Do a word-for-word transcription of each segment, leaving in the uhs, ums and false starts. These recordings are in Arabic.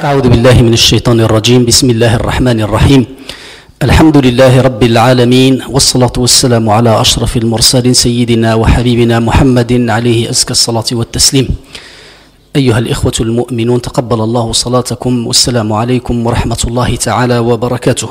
أعوذ بالله من الشيطان الرجيم. بسم الله الرحمن الرحيم. الحمد لله رب العالمين، والصلاة والسلام على أشرف المرسلين سيدنا وحبيبنا محمد عليه أزكى الصلاة والتسليم. أيها الإخوة المؤمنون، تقبل الله صلاتكم، والسلام عليكم ورحمة الله تعالى وبركاته.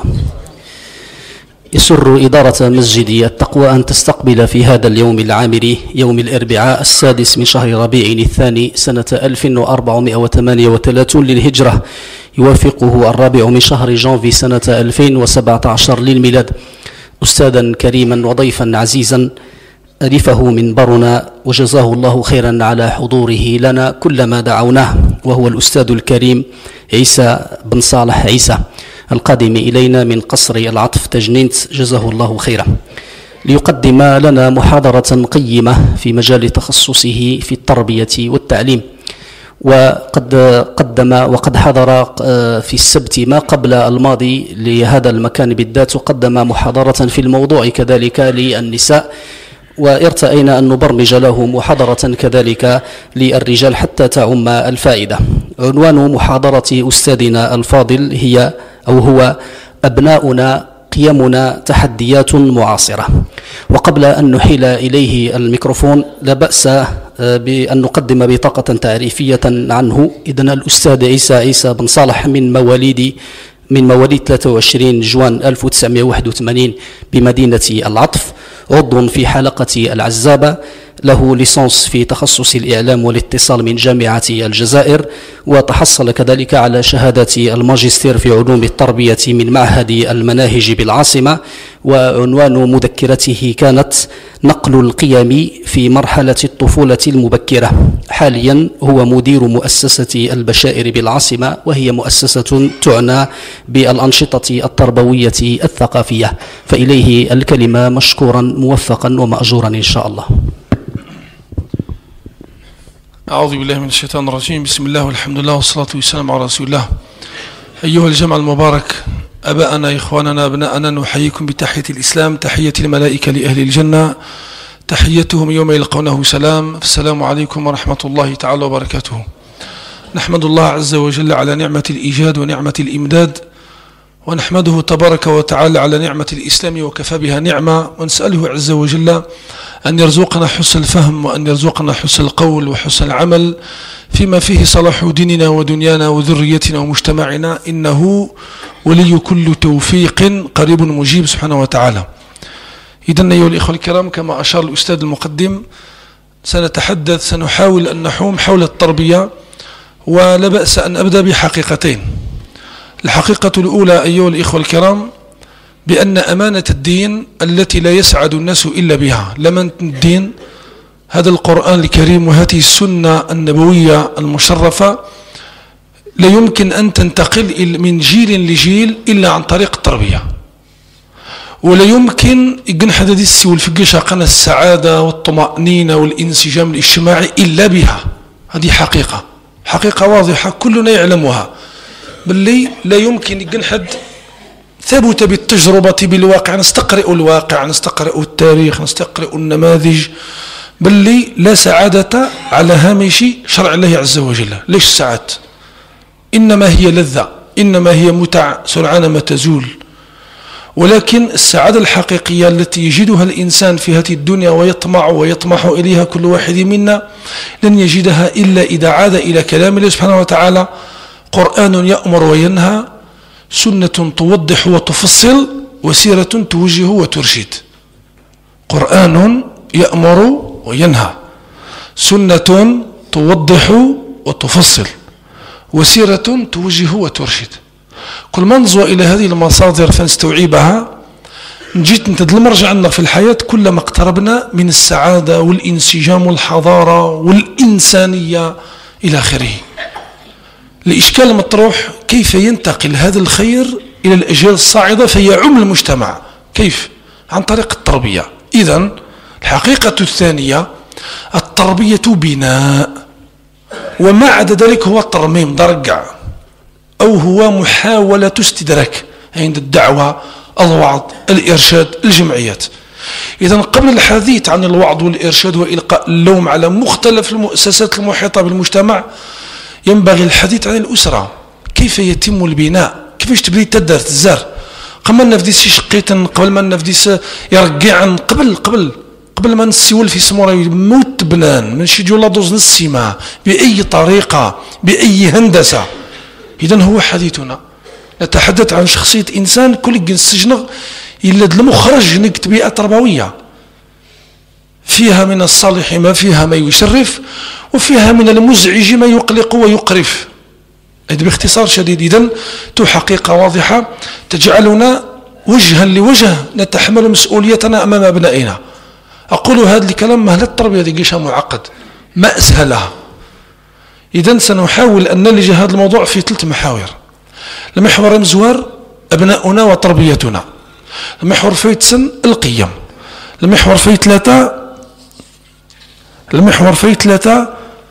يسر إدارة مسجد التقوى أن تستقبل في هذا اليوم العامر يوم الأربعاء السادس من شهر ربيع الثاني سنة ألف وأربعمائة وثمانية وثلاثين للهجرة، يوافقه الرابع من شهر جانفي سنة ألفين وسبعة عشر للميلاد، أستاذا كريما وضيفا عزيزا ألفه منبرنا، وجزاه الله خيرا على حضوره لنا كلما دعوناه، وهو الأستاذ الكريم عيسى بن صالح عيسى القادم إلينا من قصر العطف تجنينت، جزاه الله خيرا، ليقدم لنا محاضرة قيمة في مجال تخصصه في التربية والتعليم. وقد قدم وقد حضر في السبت ما قبل الماضي لهذا المكان بالذات، وقدم محاضرة في الموضوع كذلك للنساء، وارتأينا أن نبرمج له محاضرة كذلك للرجال حتى تعم الفائدة. عنوان محاضرة أستاذنا الفاضل هي أو هو أبناؤنا قيمنا تحديات معاصرة. وقبل أن نحيل إليه الميكروفون لا بأس بأن نقدم بطاقة تعريفية عنه. إذن الأستاذ عيسى عيسى بن صالح من مواليد من مواليد ثلاثة وعشرين جوان ألف وتسعمائة وواحد وثمانين بمدينة العطف، عضو في حلقة العزابة، له ليسانس في تخصص الإعلام والاتصال من جامعة الجزائر، وتحصل كذلك على شهادة الماجستير في علوم التربية من معهد المناهج بالعاصمة. وعنوان مذكرته كانت نقل القيم في مرحلة الطفولة المبكرة. حاليا هو مدير مؤسسة البشائر بالعاصمة، وهي مؤسسة تعنى بالأنشطة التربوية الثقافية، فإليه الكلمة مشكورا موفقا ومأجورا إن شاء الله. أعوذ بالله من الشيطان الرجيم. بسم الله والحمد لله والصلاة والسلام على رسول الله. أيها الجمع المبارك، أباءنا إخواننا أبناءنا، نحييكم بتحية الإسلام، تحية الملائكة لأهل الجنة، تحيتهم يوم يلقونه سلام. السلام عليكم ورحمة الله تعالى وبركاته. نحمد الله عز وجل على نعمة الإيجاد ونعمة الإمداد، ونحمده تبارك وتعالى على نعمة الإسلام وكفى بها نعمة، ونسأله عز وجل أن يرزقنا حسن الفهم، وأن يرزقنا حسن القول وحسن العمل فيما فيه صلاح ديننا ودنيانا وذريتنا ومجتمعنا، إنه ولي كل توفيق قريب مجيب سبحانه وتعالى. إذن أيها الإخوة الكرام، كما أشار الأستاذ المقدم، سنتحدث سنحاول أن نحوم حول التربية، ولا بأس أن أبدأ بحقيقتين. الحقيقة الأولى أيها الإخوة الكرام، بأن أمانة الدين التي لا يسعد الناس إلا بها، لمن الدين هذا القرآن الكريم وهذه السنة النبوية المشرفة، لا يمكن أن تنتقل من جيل لجيل إلا عن طريق التربية، ولا يمكن يجنح هذه السوى الفقشة قنا السعادة والطمأنينة والانسجام الاجتماعي إلا بها. هذه حقيقة حقيقة واضحة كلنا يعلمها، باللي لا يمكن يجنحد ثبت بالتجربة بالواقع. نستقرئ الواقع، نستقرئ التاريخ، نستقرئ النماذج، باللي لا سعادة على هامش شرع الله عز وجل. ليش السعادة؟ إنما هي لذة، إنما هي متع سرعان ما تزول. ولكن السعادة الحقيقية التي يجدها الإنسان في هذه الدنيا ويطمع ويطمح إليها كل واحد منا، لن يجدها إلا إذا عاد إلى كلام الله سبحانه وتعالى. قرآن يأمر وينهى، سنة توضح وتفصل، وسيرة توجه وترشد. قرآن يأمر وينهى، سنة توضح وتفصل، وسيرة توجه وترشد. كل ما ننظر إلى هذه المصادر فنستوعبها، نجيت نتد المرجع عندنا في الحياة كلما اقتربنا من السعادة والانسجام والحضارة والإنسانية إلى آخره. الإشكال المطروح كيف ينتقل هذا الخير إلى الأجيال الصاعدة فيعم المجتمع؟ كيف؟ عن طريق التربية. إذن الحقيقة الثانية، التربية بناء، وما عدا ذلك هو ترميم درجع، أو هو محاولة استدراك عند الدعوة، الوعظ، الإرشاد، الجمعيات. إذن قبل الحديث عن الوعظ والإرشاد وإلقاء اللوم على مختلف المؤسسات المحيطة بالمجتمع، ينبغي الحديث عن الأسرة. كيف يتم البناء، كيفاش تبني تدارت الزار قبل ما نفديس شقيتا، قبل ما نفديس يرقعا، قبل قبل قبل ما نسيول في سمورة موت بنان من شي جولا دوز نسيما بأي طريقة بأي هندسة. إذن هو حديثنا نتحدث عن شخصية إنسان كل السجن يلد المخرج نكت بيئة تربوية فيها من الصالح ما فيها ما يشرف، وفيها من المزعج ما يقلق ويقرف. إذن باختصار شديد، إذن تو حقيقة واضحة تجعلنا وجها لوجه نتحمل مسؤوليتنا أمام أبنائنا. أقول هذا الكلام مهلا التربية دي قيشها معقد ما أسهلها. إذن سنحاول أن نلج هذا الموضوع في ثلاث محاور. المحور مزوار أبناؤنا وتربيتنا، المحور في سن القيم، المحور في ثلاثة المحور في ثلاثة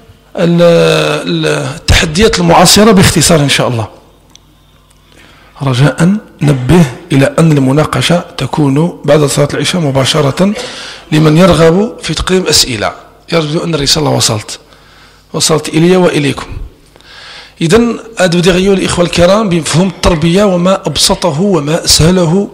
التحديات المعاصرة باختصار إن شاء الله. رجاء نبه إلى أن المناقشة تكون بعد صلاة العشاء مباشرة لمن يرغب في تقديم أسئلة. يرجو أن الرسالة وصلت وصلت إلي وإليكم. إذن أدب أيها الإخوة الكرام بمفهوم التربية وما أبسطه وما أسهله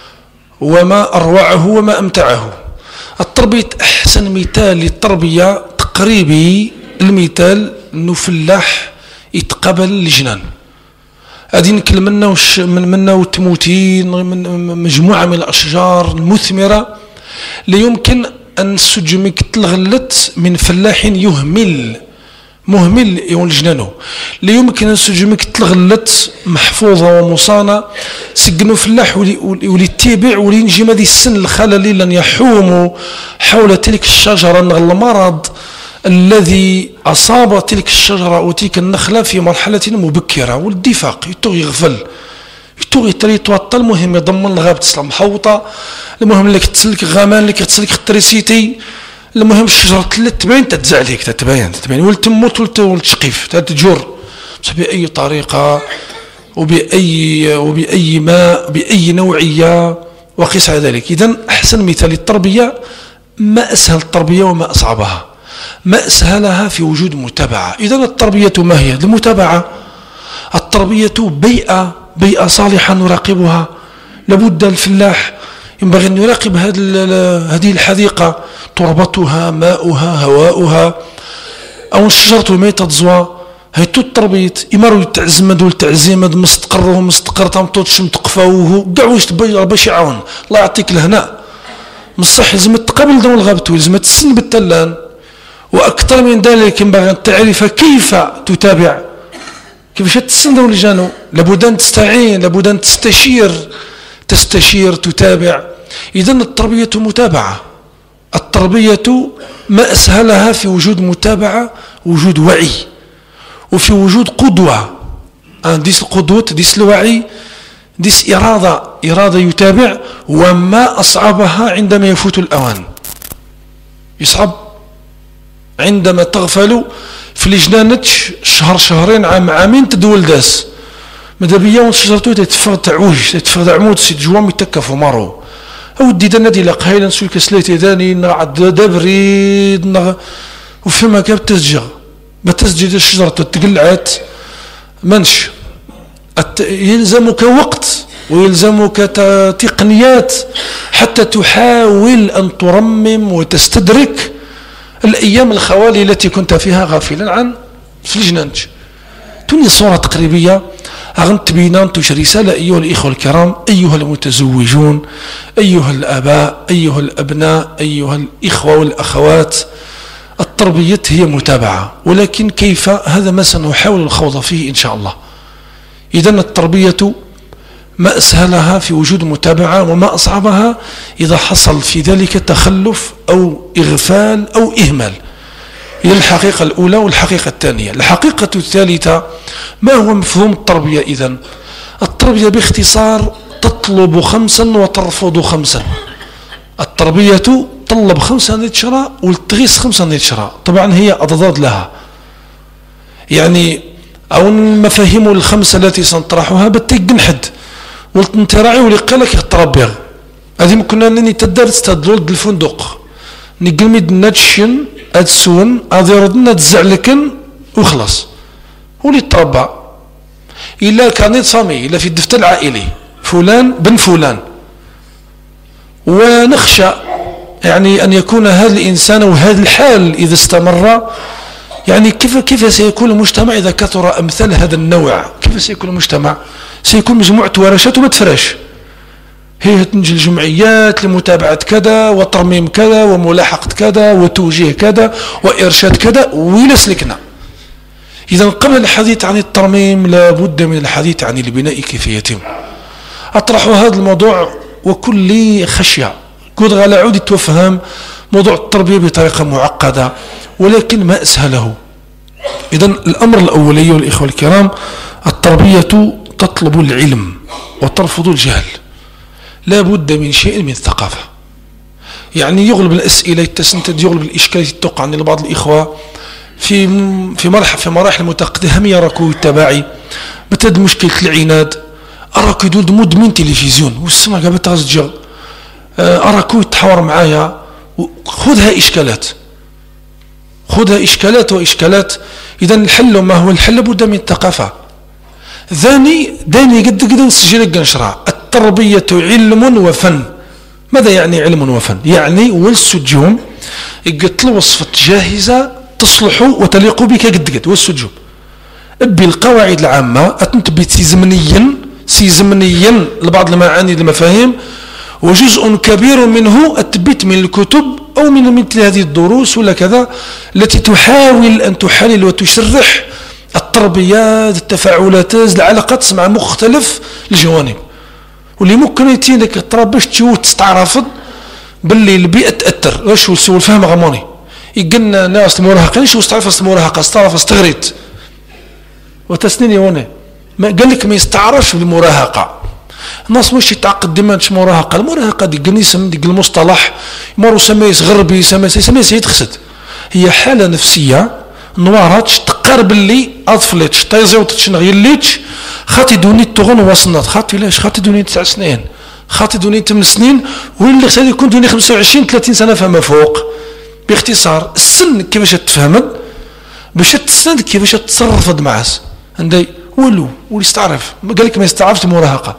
وما أروعه وما أمتعه. التربية أحسن مثال للتربية تقريبي المثال أنه فلاح يتقبل الجنان. هذه نكلم منا وش من منا وتموتين من مجموعة من الأشجار المثمرة لا يمكن أن سجمك تلغلت من فلاح يهمل مهمل يون جنانه، لا يمكن أن سجمك تلغلت محفوظة ومصانة سجنوا فلاح ولي يتبع ولي نجي مدي السن الخلل لن يحوم حول تلك الشجرة المرض الذي أصاب تلك الشجرة وتلك النخلة في مرحلة مبكرة والدفاق يتوغ يغفل يتوغ يتري يتوطى. المهم يضمن الغابة تسلم محوطة، المهم لك تسلك غامان لك تسلك التريسيتي، المهم الشجرة تبين تتزع ليك تتبين تتبين ولتموت ولتشقيف تتجر بأي طريقة وبأي وبأي ماء بأي نوعية وقيس على ذلك. إذن أحسن مثال للتربية ما أسهل التربية وما أصعبها، ما أسهلها في وجود متابعة. إذن التربية ما هي؟ المتابعة. التربية بيئة بيئة صالحة نراقبها. لابد الفلاح ينبغي أن يراقب هذه الحديقة، تربتها ماؤها هواؤها أو الشجرة ما تتزوى هي تو التربيت إمارو يتعزمد والتعزيمد مستقره مستقر تمطوطش متقفاوه كاع واش تبي باش يعاون الله يعطيك الهناء مصح يلزم تقابل دون الغابة ويلزم تسن بالتلان. وأكثر من ذلك ينبغي أن تعرف كيف تتابع، كيفاش تسن دون الجانو. لابد أن تستعين، لابد أن تستشير تستشير تتابع. إذن التربية متابعة. التربية ما أسهلها في وجود متابعة، وجود وعي، وفي وجود قدوة. ديس القدوة ديس الوعي ديس إرادة إرادة يتابع. وما أصعبها عندما يفوت الأوان. يصعب عندما تغفل في لجنانتش شهر شهرين عام عامين تدول داس مدابيا ونشجرتو تتفغ تعوج تتفغ عمود سيد جوام يتكفوا مارو أودي دا نادي لقهيلا نسوي كسليتي داني نعد دابريد نغ وفيما كاب تسجغ ما تسجد الشجرة تقلعت منش يلزمك وقت ويلزمك تقنيات حتى تحاول أن ترمم وتستدرك الأيام الخوالي التي كنت فيها غافلا عن في الجنانج. توني صورة تقريبية أغنت بينا تش رسالة أيها الإخوة الكرام، أيها المتزوجون، أيها الآباء، أيها الأبناء، أيها الإخوة والأخوات. التربية هي متابعة، ولكن كيف؟ هذا ما سنحاول الخوض فيه إن شاء الله. إذن التربية ما أسهلها في وجود متابعة، وما أصعبها إذا حصل في ذلك تخلف أو إغفال أو إهمال. إلى الحقيقة الأولى والحقيقة الثانية. الحقيقة الثالثة ما هو مفهوم التربية؟ إذن التربية باختصار تطلب خمسا وترفض خمسا. التربية تطلب خمسة نتشرى والتغيس خمسة نتشرى، طبعا هي أضداد لها، يعني أو المفاهيم الخمسة التي سنطرحها بتجنحد والتنتراعي ولقالك التربية. هذه كنا نني تدرس تدلول الفندق نقلميد نتشن أتسون أذيردنا تزعلكن وخلاص ولي تربى. إلا كارنيت فامي، إلا في الدفتر العائلي فلان بن فلان. ونخشى يعني أن يكون هذا الإنسان وهذا الحال إذا استمر، يعني كيف كيف سيكون المجتمع إذا كثر أمثال هذا النوع؟ كيف سيكون المجتمع؟ سيكون مجموعة ورشات وما تفرش، هي تنجي الجمعيات لمتابعة كذا وترميم كذا وملاحقة كذا وتوجيه كذا وإرشاد كذا، وإلى سلكنا. إذا قبل الحديث عن الترميم لابد من الحديث عن البناء كيف يتم. أطرح هذا الموضوع وكل خشية قد غلا عود تفهم موضوع التربية بطريقة معقدة، ولكن ما أسهله. إذا الأمر الأولي والإخوة الكرام، التربية تطلب العلم وترفض الجهل. لا بد من شيء من الثقافة. يعني يغلب الأسئلة التسنتد، يغلب الإشكالات التوقع عن بعض الإخوة في في مراحل في مراحل متقدمة هم يراكو التباعي بتد مشكلة العناد، أراكو يدول مدمن تلفزيون والسمع قبل تغزجر، أراكو يتحاور معايا، خذها إشكالات خذها إشكالات وإشكالات. إذا الحل ما هو الحل؟ بد من الثقافة. ثاني داني قد قد نسجل قنشرة، التربية علم وفن. ماذا يعني علم وفن؟ يعني والسجوم قلت له وصفة جاهزة تصلح وتليق بك قد قد والسجوم بالقواعد العامة أتنتبت زمنيا سي زمنيا لبعض المعاني المفاهيم، وجزء كبير منه أتبت من الكتب أو من مثل هذه الدروس ولا كذا التي تحاول أن تحلل وتشرح التربيات، التفاعلات، العلاقات مع مختلف الجوانب، واللي ممكن يتينك تربيش تشوف تستعرفض باللي البيئة تأثر. واش هو الفهم غموني يقلنا ناس المراهقين شو استعرف المراهقة استعرف استغريت وتسنيني هنا ما قال لك ما يستعرفش بالمراهقة. الناس مش يتعقد ديما مش مراهقة، المراهقة دي قنيسم دي المصطلح مرو سميس غربي سميس سميس يتخسد، هي حالة نفسية نواراتش تقارب اللي اطفلتش طيزي وتتشنغ يليتش خاطي دوني تغن وصنات خاطي لاش خاطي دوني تسع سنين خاطي دوني ثمان سنين واللي خاطي يكون دوني خمسة وعشرين ثلاثين سنة فما فوق. باختصار السن كيفاش تفهمد باش تسند كيفاش تتصرف معاس عندي ولو ويستعرف قال لك ما يستعرفش المراهقة.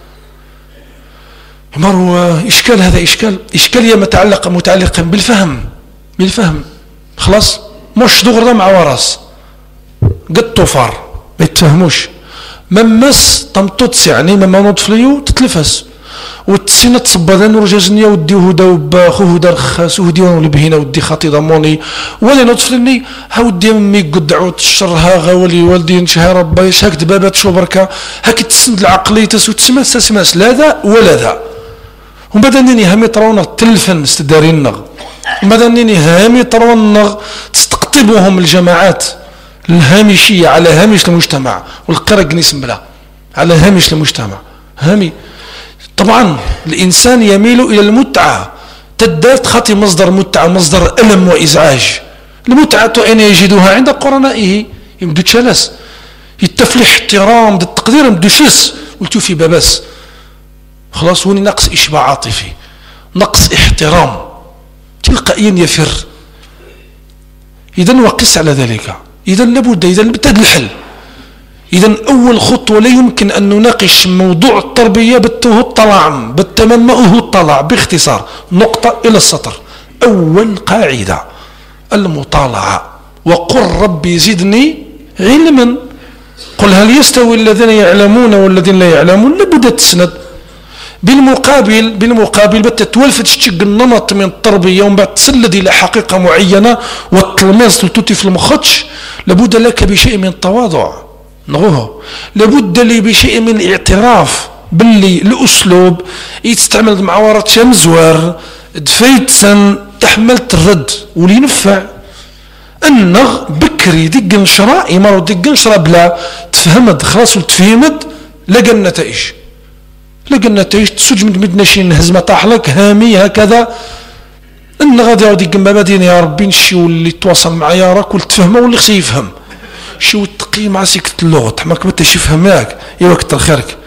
مرو إشكال، هذا إشكال إشكالية متعلقة متعلقة بالفهم بالفهم خلاص مش دغرا مع وراس قد طفار ما يتفهموش ممس طمطوتس يعني مما نطفليو تتلفس والتسينة تصبادان ورجازنيا ودي هدا وباخو هدا رخاس وهديون ولبهينا ودي خاطي ضموني ولا نطفلني هاودي امي قدعو تشرها غاولي والدي نشها ربي شاك دبابات شو بركة هاك تسند العقلية تسو تسمى تسمى لا ذا ولا ذا. ومبدا نيني هامي ترونا تلفن استدارينا، ومبدا نيني هامي ترونا تستقطبهم الجماعات الهامشية على هامش المجتمع والقرق نسم بلا على هامش المجتمع هامي. طبعا الإنسان يميل إلى المتعة تدات خاطي مصدر متعة مصدر ألم وإزعاج. المتعة أين يجدها؟ عند قرنائه يمدو تشلس يتفلح احترام التقدير يمدو شلس قلتو في باباس خلاص وني نقص إشباع عاطفي نقص احترام تلقائيا يفر. إذا وقس على ذلك. إذا لابد إذا بالتالي الحل. إذا أول خطوة لا يمكن أن نناقش موضوع التربية بالتوه الطلع بالتمام هو الطلع باختصار نقطة إلى السطر. أول قاعدة المطالعة وقل ربي زدني علما. قل هل يستوي الذين يعلمون والذين لا يعلمون؟ لابد تسند. بالمقابل بالمقابل بتتولفت تشق النمط من التربية ومن بعد تسلد إلى حقيقة معينة والتلميذ تلتوتي في المخدش. لابد لك بشيء من التواضع نغوه، لابد لي بشيء من الاعتراف باللي الأسلوب يتستعمل مع ورا شمزوار دفيت سن تحملت الرد واللي ينفع النغ بكري دق نشرة يمرو دق نشرة بلا تفهمد خلاص وتفهمد لقى النتائج لقى النتائج تسج من مدناشين هزمة طاحلك هامي هكذا ان غادي يعود يقم بابادين يا ربي نشي واللي تواصل معايا راك واللي تفهمه واللي خصو يفهم شي وتقي مع سكت اللغة تحماك بتا يفهم ياك ايوا كتر خيرك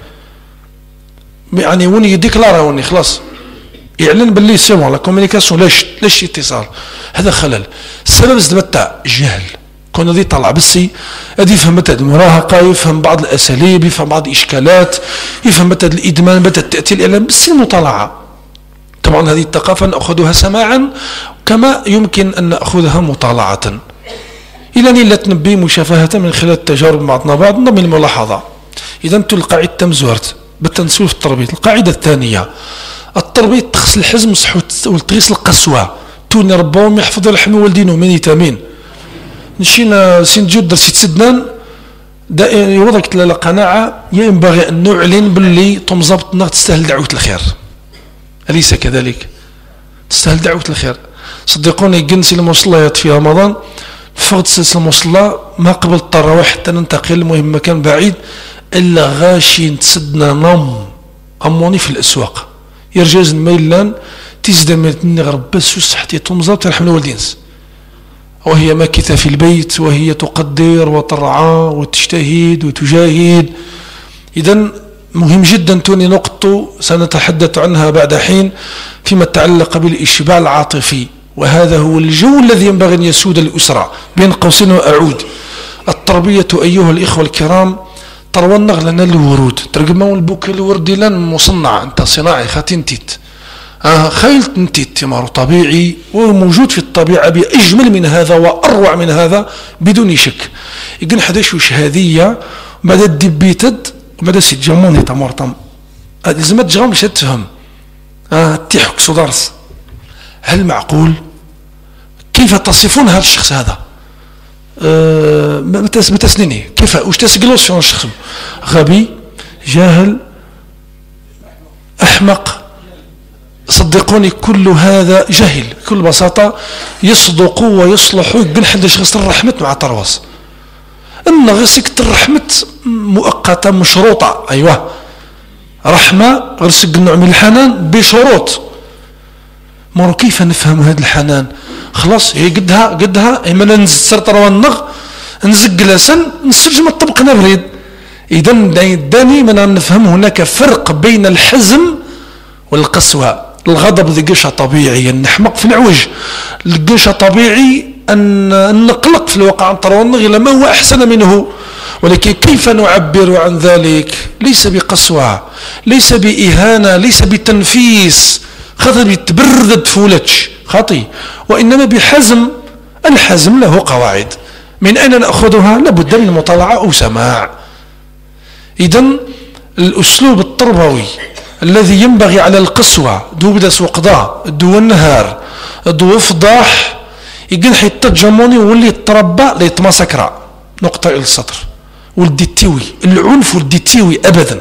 يعني وني ديكلارا وني خلاص يعلن باللي سي بون لا كومونيكاسيون لاش لاش اتصال. هذا خلل. السبب زدبتا جهل كون هذه طلع بسي هذه يفهم متى المراهقة، يفهم بعض الأساليب، يفهم بعض الإشكالات، يفهم متى الإدمان، متى تأتي الإعلام، بس المطالعة. طبعا هذه الثقافة نأخذها سماعا كما يمكن أن نأخذها مطالعة، إلى أن لا تنبي مشافهة من خلال التجارب بعضنا بعض من الملاحظة. إذا القاعدة تمزورت بالتنسوي في التربية. القاعدة الثانية التربية تخص الحزم وتغيس القسوة، توني ربهم يحفظ لحم والدينه من يتامين نشينا سنجود درسي تسدنان يوضك لا قناعة ينبغي أن نعلن باللي تمزبطنا تستاهل دعوة الخير، أليس كذلك؟ تستاهل دعوة الخير. صدقوني جنسي المصليات في رمضان فقد سلسلة المصلى ما قبل التراويح حتى ننتقل المهم مكان بعيد إلا غاشي تسدنا نوم أموني في الأسواق يرجاز الميلان تزدمت مني غرب بس وصحتي تمزبط ترحم الوالدينس، وهي ماكثة في البيت وهي تقدر وترعى وتجتهد وتجاهد. إذن مهم جدا توني نقطة سنتحدث عنها بعد حين فيما يتعلق بالإشباع العاطفي، وهذا هو الجو الذي ينبغي أن يسود الأسرة. بين قوسين وأعود، التربية أيها الإخوة الكرام ترونغ لنا الورود ترجمون البوك الوردي لن مصنع أنت صناعي خاتنتيت آه خيلت نتيت ثمار طبيعي وموجود في الطبيعة بأجمل من هذا وأروع من هذا بدون شك. يقول حداش وش هذية بعد الدبيتد وبعد سيتجموني تمارتم لازم تجرم مش تفهم آه تيحك صدارس. هل معقول؟ كيف تصفون هذا الشخص هذا؟ أه متسنيني كيف وش تسقلوش شلون الشخص؟ غبي، جاهل، أحمق. صدقوني كل هذا جهل بكل بساطة يصدق ويصلح يقول حد شخص الرحمة مع ترواس إن غسك الرحمة مؤقتة مشروطة. أيوة رحمة غسك النوع من الحنان بشروط. مرو كيف نفهم هذا الحنان؟ خلاص هي قدها قدها إما ننزل تروانغ نزق لسن نسجم الطبق نبريد. إذا داني من نفهم هناك فرق بين الحزم والقسوة. الغضب ذي قشة طبيعي أن نحمق في العوج، القشة طبيعي أن نقلق في الواقع عن تروانغ إلى ما هو أحسن منه، ولكن كيف نعبر عن ذلك؟ ليس بقسوة، ليس بإهانة، ليس بتنفيس خاطر بتبرد فولتش خاطي، وإنما بحزم. الحزم له قواعد من أين نأخذها؟ لابد من مطالعة أو سماع. إذن الأسلوب التربوي الذي ينبغي على القسوة دو بدا سوقضاء دو النهار دو فضاح يقول حتى تجموني واللي يتربى لا يتمسكرا نقطة إلى السطر ولدي التيوي العنف ولدي التيوي أبدا.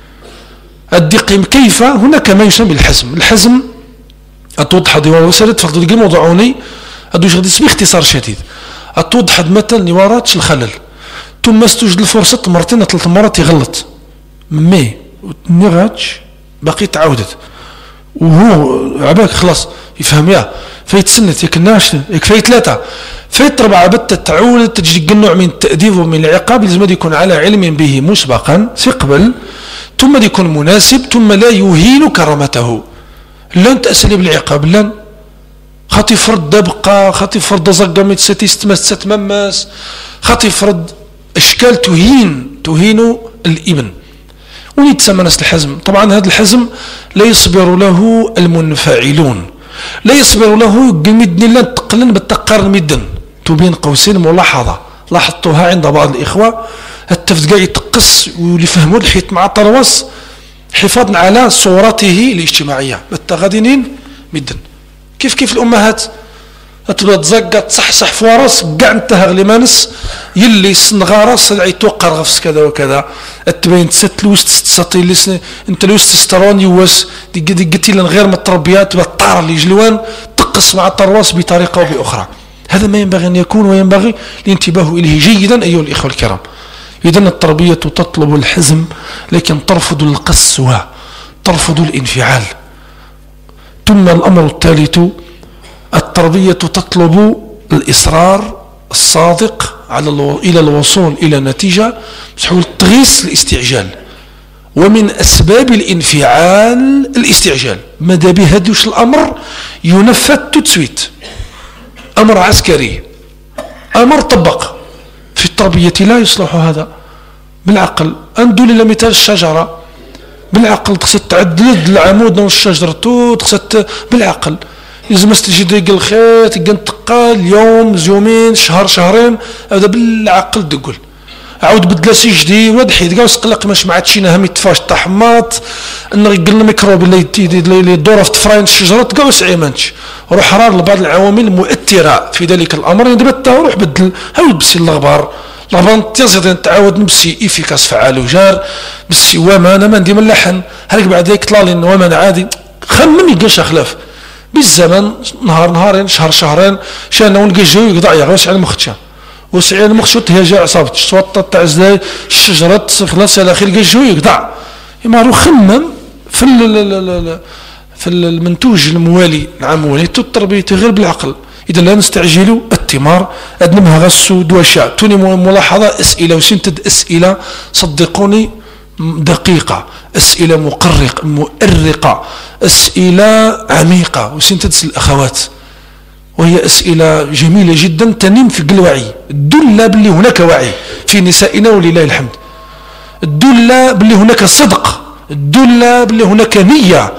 الدقيم كيف هناك ما يسمى الحزم. الحزم أتوضح ديوار وسالت فقط دقيم وضعوني أدوش غدي اسمي اختصار شديد أتوضح مثلا نوارات الخلل ثم استوجد الفرصة مرتين ثلاث مرات يغلط مي نغاتش باقي تعاودت وهو عباك خلاص يفهم يا فايت سنت ياك الناش ياك فايت ثلاثة فايت ربعة بتة تعود تجي النوع من التأديب ومن العقاب لازم يكون على علم به مسبقا سيقبل ثم يكون مناسب ثم لا يهين كرامته. لن تأسلي بالعقاب لن خاطي فرد دبقة خاطي فرد زقة متستمس تتممس خاطي فرد أشكال تهين تهين الابن ويتسمى ناس الحزم. طبعا هذا الحزم لا يصبر له المنفعلون، لا يصبر له قمدني لا تقلن بالتقار مدن. تبين قوسين ملاحظة لاحظتها عند بعض الإخوة التفت قاعد يتقص وليفهموا الحيط مع طرواس حفاظا على صورته الاجتماعية بالتغادنين مدن. كيف كيف الأمهات تبدا تزقة تصحصح في ورس كاع انتهى لمانس يلي صنغارة صنع يتوقع غفص كذا وكذا التبين تست لوست تستطيل لسن انت لوست تسترون يوس دي دي قلتي لن غير متربيات بالطار اللي جلوان تقص مع الطرواس بطريقة او بأخرى. هذا ما ينبغي ان يكون وينبغي الانتباه اليه جيدا ايها الاخوة الكرام. اذن التربية تطلب الحزم لكن ترفض القسوة ترفض الانفعال. ثم الامر الثالث التربية تطلب الإصرار الصادق على الو... إلى الوصول إلى نتيجة بحول تغيس الاستعجال. ومن أسباب الانفعال الاستعجال ماذا بهدوش الأمر ينفذ تتسويت أمر عسكري أمر طبق في التربية لا يصلح هذا. بالعقل ندول إلى مثال الشجرة، بالعقل تخص تعدد العمود نوع الشجرة تخص بالعقل لازم تجي ديك الخيط ينتقل يوم يومين شهر شهرين هذا بالعقل تقول عاود بدلا سي جديد واد حيد كاع وسقلق ماش ما عادش هم يتفاش طحماط ان يقلنا الميكروب اللي اللي يدور في طفرين الشجره كاع وسعيمانش روح حرار لبعض العوامل المؤثره في ذلك الامر دابا تا روح بدل عاود بسي الغبار الغبار تيزيد تعاود نبسي افيكاس فعال وجار بسي ومان ما ندير من اللحن هاك بعد ذاك طلع لي ومان عادي خمم يلقاش خلاف بالزمن نهار نهارين شهر شهرين شانا ونلقى الجو يقطع يا غير على مختشا وسعي المخشوط هي جا عصابت الصوت تاع زلاي الشجره خلاص على اخر الجو يقطع ما رو خمم في في المنتوج الموالي العمولي التربيه غير بالعقل اذا لا نستعجلوا الثمار ادنمها غسو دوشا توني ملاحظه اسئله وسنتد اسئله صدقوني دقيقه اسئله مقرق مؤرقه اسئله عميقه وسنتد الاخوات وهي أسئلة جميلة جدا تنم في الوعي الدل باللي هناك وعي في نسائنا ولله الحمد الدل باللي هناك صدق الدل باللي هناك نية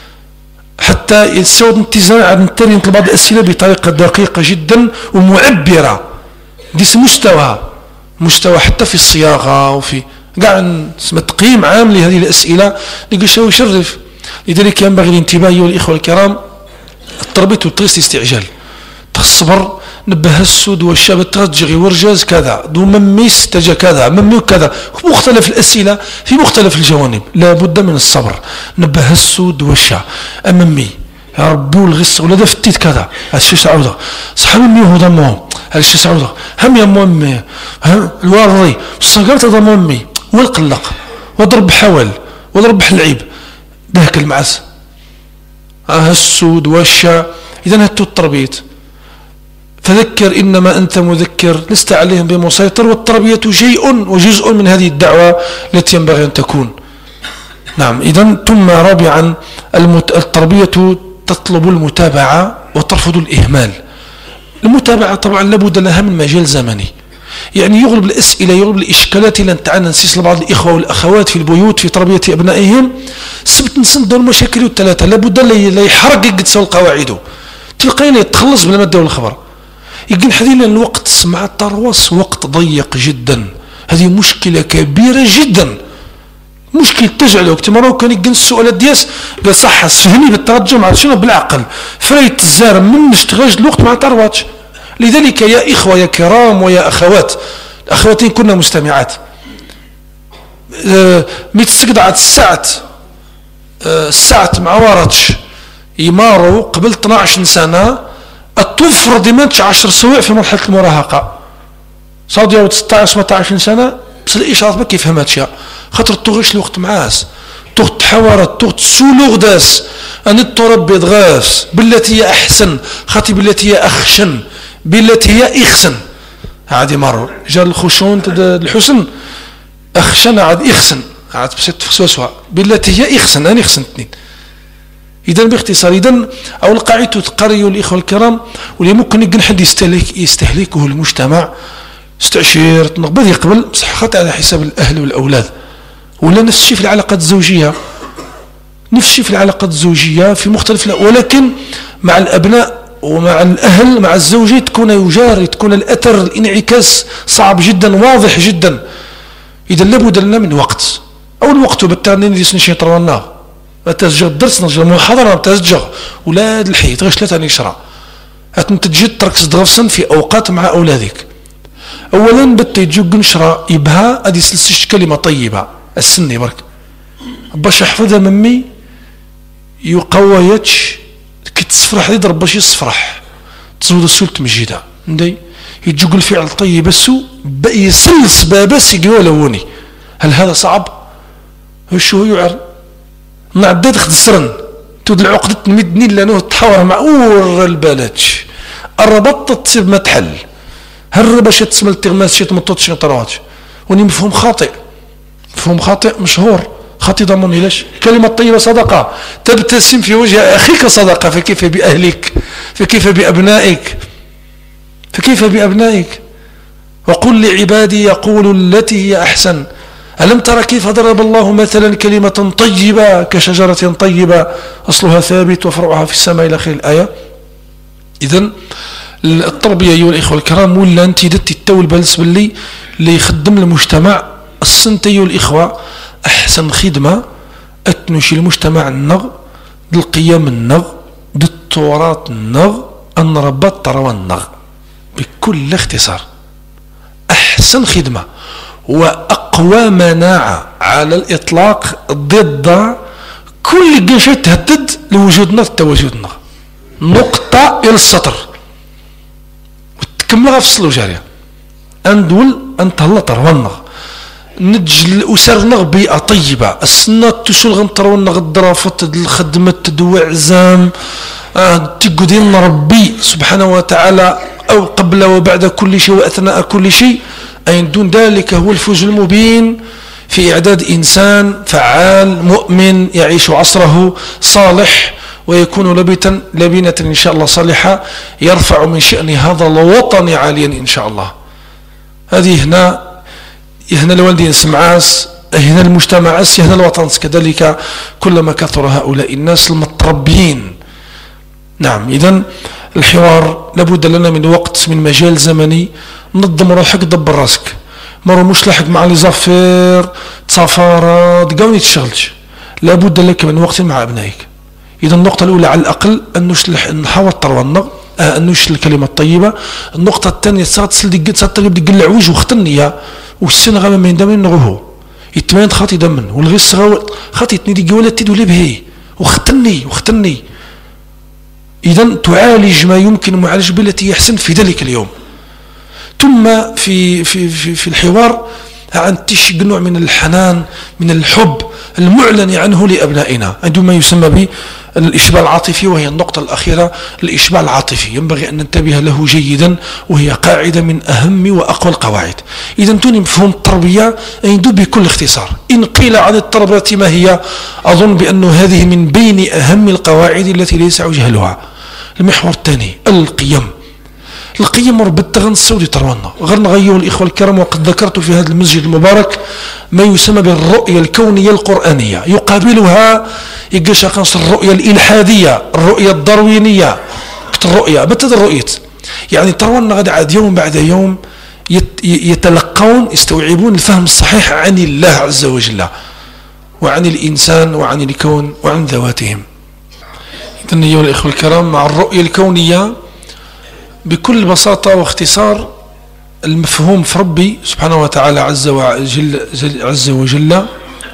حتى يسود انتزاع عن التالي بعض الأسئلة بطريقة دقيقة جدا ومعبرة ديس مستوى مستوى حتى في الصياغة وفي قاع تقييم عام لهذه الأسئلة اللي شو يشرف. لذلك ينبغي الانتباه أيها الإخوة الكرام التربية والتغيس استعجال الصبر نبه السود والشاب ترجعي ورجاز كذا دو مميس تجا كذا ممي كذا مختلف الأسئلة في مختلف الجوانب لا بد من الصبر نبه السود والشا أممي يا ربي والغص ولا دفتيت كذا هالشي سعودة صح ممي هو ضمهم هالشي سعودة هم يا ممي الوارضي صقرت ضممي والقلق وضرب حول وضرب حلعيب ذاك المعز اه السود والشا إذا هتو التربيت فذكر إنما أنت مذكر لست عليهم بمسيطر والتربية شيء وجزء من هذه الدعوة التي ينبغي أن تكون. نعم إذن ثم رابعا التربية تطلب المتابعة وترفض الإهمال. المتابعة طبعا لابد لها من مجال زمني يعني يغلب الأسئلة يغلب الإشكالات اللي نتعنا نسيس لبعض الإخوة والأخوات في البيوت في تربية أبنائهم سبت نسندوا المشاكل الثلاثة لابد لا يحرق يقدسوا القواعد تلقينا يتخلص بلا ما ادوا الخبر يقول حديث الوقت مع التروس وقت ضيق جدا هذه مشكلة كبيرة جدا مشكلة تجعل وقت مرة كان يقول السؤال دياس قال صح فهمي بالترجم على شنو بالعقل فريت الزار من نشتغلش الوقت مع الترواتش. لذلك يا إخوة يا كرام ويا أخوات أخواتين كنا مستمعات أه ميتسقدعت الساعة أه الساعة مع وارتش يمارو قبل اثناش سنة الطفل ديمانتش عشر سواع في مرحلة المراهقة صاد يعود ستاعش سبعتاش سنة بس الإشارات ما كيفهماتش خاطر تغش الوقت معاس تغت حوارات تغت سولو غداس أن التربي دغاس بالتي هي أحسن خاطي بالتي هي أخشن بالتي هي إخسن عادي مرة جا الخشون الحسن أخشن عاد إخسن عاد بست فسوسوا بالتي هي إخسن أنا إخسن اثنين. إذن باختصار إذن أو القاعدة تقريوا الإخوة الكرام واللي ممكن يقول حد يستهلك يستهلكه المجتمع استعشير تنقبض يقبل بصح خاطئ على حساب الأهل والأولاد ولا نفس الشيء في العلاقات الزوجية نفس الشيء في العلاقات الزوجية في مختلف ولكن مع الأبناء ومع الأهل مع الزوجة تكون يجاري تكون الأثر الانعكاس صعب جدا واضح جدا. إذا لابد لنا من وقت أو الوقت بالتالي نديس نشي طروانا تسجغ الدرس نرجع المحاضرة تسجغ ولاد الحيط غير ثلاثة نشرة هتنتجد تركز درسا في أوقات مع أولادك. أولا بتيجوك نشرة يبها هذه سلسلة كلمة طيبة السني برك باش يحفظها ممي يقويتش كي تصفرح دي ضرب باش يصفرح تزود السلط مجيدة ندي يجوك الفعل طيب السو يسلس بابس يقول لوني هل هذا صعب؟ شو يعر نعداد خدسرن تود العقدة مدني لانه تحاور مع اور البلدش الربط تصيب ما تحل هل باش تسمى التغماس شي تمطوطش نطرواتش وني مفهوم خاطئ مفهوم خاطئ مشهور خاطئ ضمني ليش كلمة طيبة صدقة تبتسم في وجه أخيك صدقة فكيف بأهلك فكيف بأبنائك فكيف بأبنائك وقل لعبادي يقولوا التي هي أحسن ألم ترى كيف ضرب الله مثلا كلمة طيبة كشجرة طيبة أصلها ثابت وفرعها في السماء إلى آخر الآية. إذن التربية أيها الإخوة الكرام ولا أنت دتي التول بالنسبة لي اللي يخدم المجتمع السنت أيها الإخوة أحسن خدمة أتنشي المجتمع النغ القيم النغ التراث النغ النربط تروى النغ بكل اختصار. أحسن خدمة وأقوى مناعة على الإطلاق ضد كل قنشة تهدد لوجودنا تواجدنا. نقطة إلى السطر وتكملها في الصلو جارية أندول أن تهلطر والنغ نجل أسرنا بيئة طيبة السنة تشل غنطرونا غدرافة الخدمة تدوع عزام آه تقدين ربي سبحانه وتعالى أو قبل وبعد كل شيء وأثناء كل شيء. أي دون ذلك هو الفوز المبين في إعداد إنسان فعال مؤمن يعيش عصره صالح ويكون لبتا لبنة إن شاء الله صالحة يرفع من شأن هذا الوطن عاليا إن شاء الله. هذه هنا هنا الوالدين سمعاس هنا المجتمعاس هنا الوطن كذلك كلما كثر هؤلاء الناس المتربيين. نعم إذن الحوار لابد لنا من وقت من مجال زمني نظم روحك دبر راسك مرة مش لاحق مع لي زافير تسافارة تقاوني تشغلش لابد لك من وقت مع أبنائك. إذا النقطة الأولى على الأقل أن نحاول ترونا أن نشل الكلمة الطيبة. النقطة الثانية تصل دقت تصل دق العوج وختنية والسن غاما من دم نغوه يتمين خاطي دمن والغيس غاو خاطي تني دق ولا تدولي بهي وختني وختني. إذا تعالج ما يمكن معالجة بالتي يحسن في ذلك اليوم. ثم في في في, في الحوار عن تشق نوع من الحنان من الحب المعلن عنه لأبنائنا عندما يسمى بالإشباع العاطفي وهي النقطة الأخيرة الإشباع العاطفي ينبغي أن ننتبه له جيدا وهي قاعدة من أهم وأقوى القواعد. إذا توني مفهوم التربية يندو بكل اختصار. إن قيل عن التربية ما هي أظن بأن هذه من بين أهم القواعد التي ليس جهلها. المحور الثاني القيم. القيم ربط غنصو دي تروانا غير نغيو الإخوة الكرام وقد ذكرت في هذا المسجد المبارك ما يسمى بالرؤية الكونية القرآنية يقابلها يقشا قنص الرؤية الإلحادية الرؤية الداروينية الرؤية بتد الرؤية يعني تروانا غدا عاد يوم بعد يوم يتلقون يستوعبون الفهم الصحيح عن الله عز وجل وعن الإنسان وعن الكون وعن ذواتهم. إذن أيها الإخوة الكرام مع الرؤية الكونية بكل بساطة واختصار المفهوم في ربي سبحانه وتعالى عز وجل, عز وجل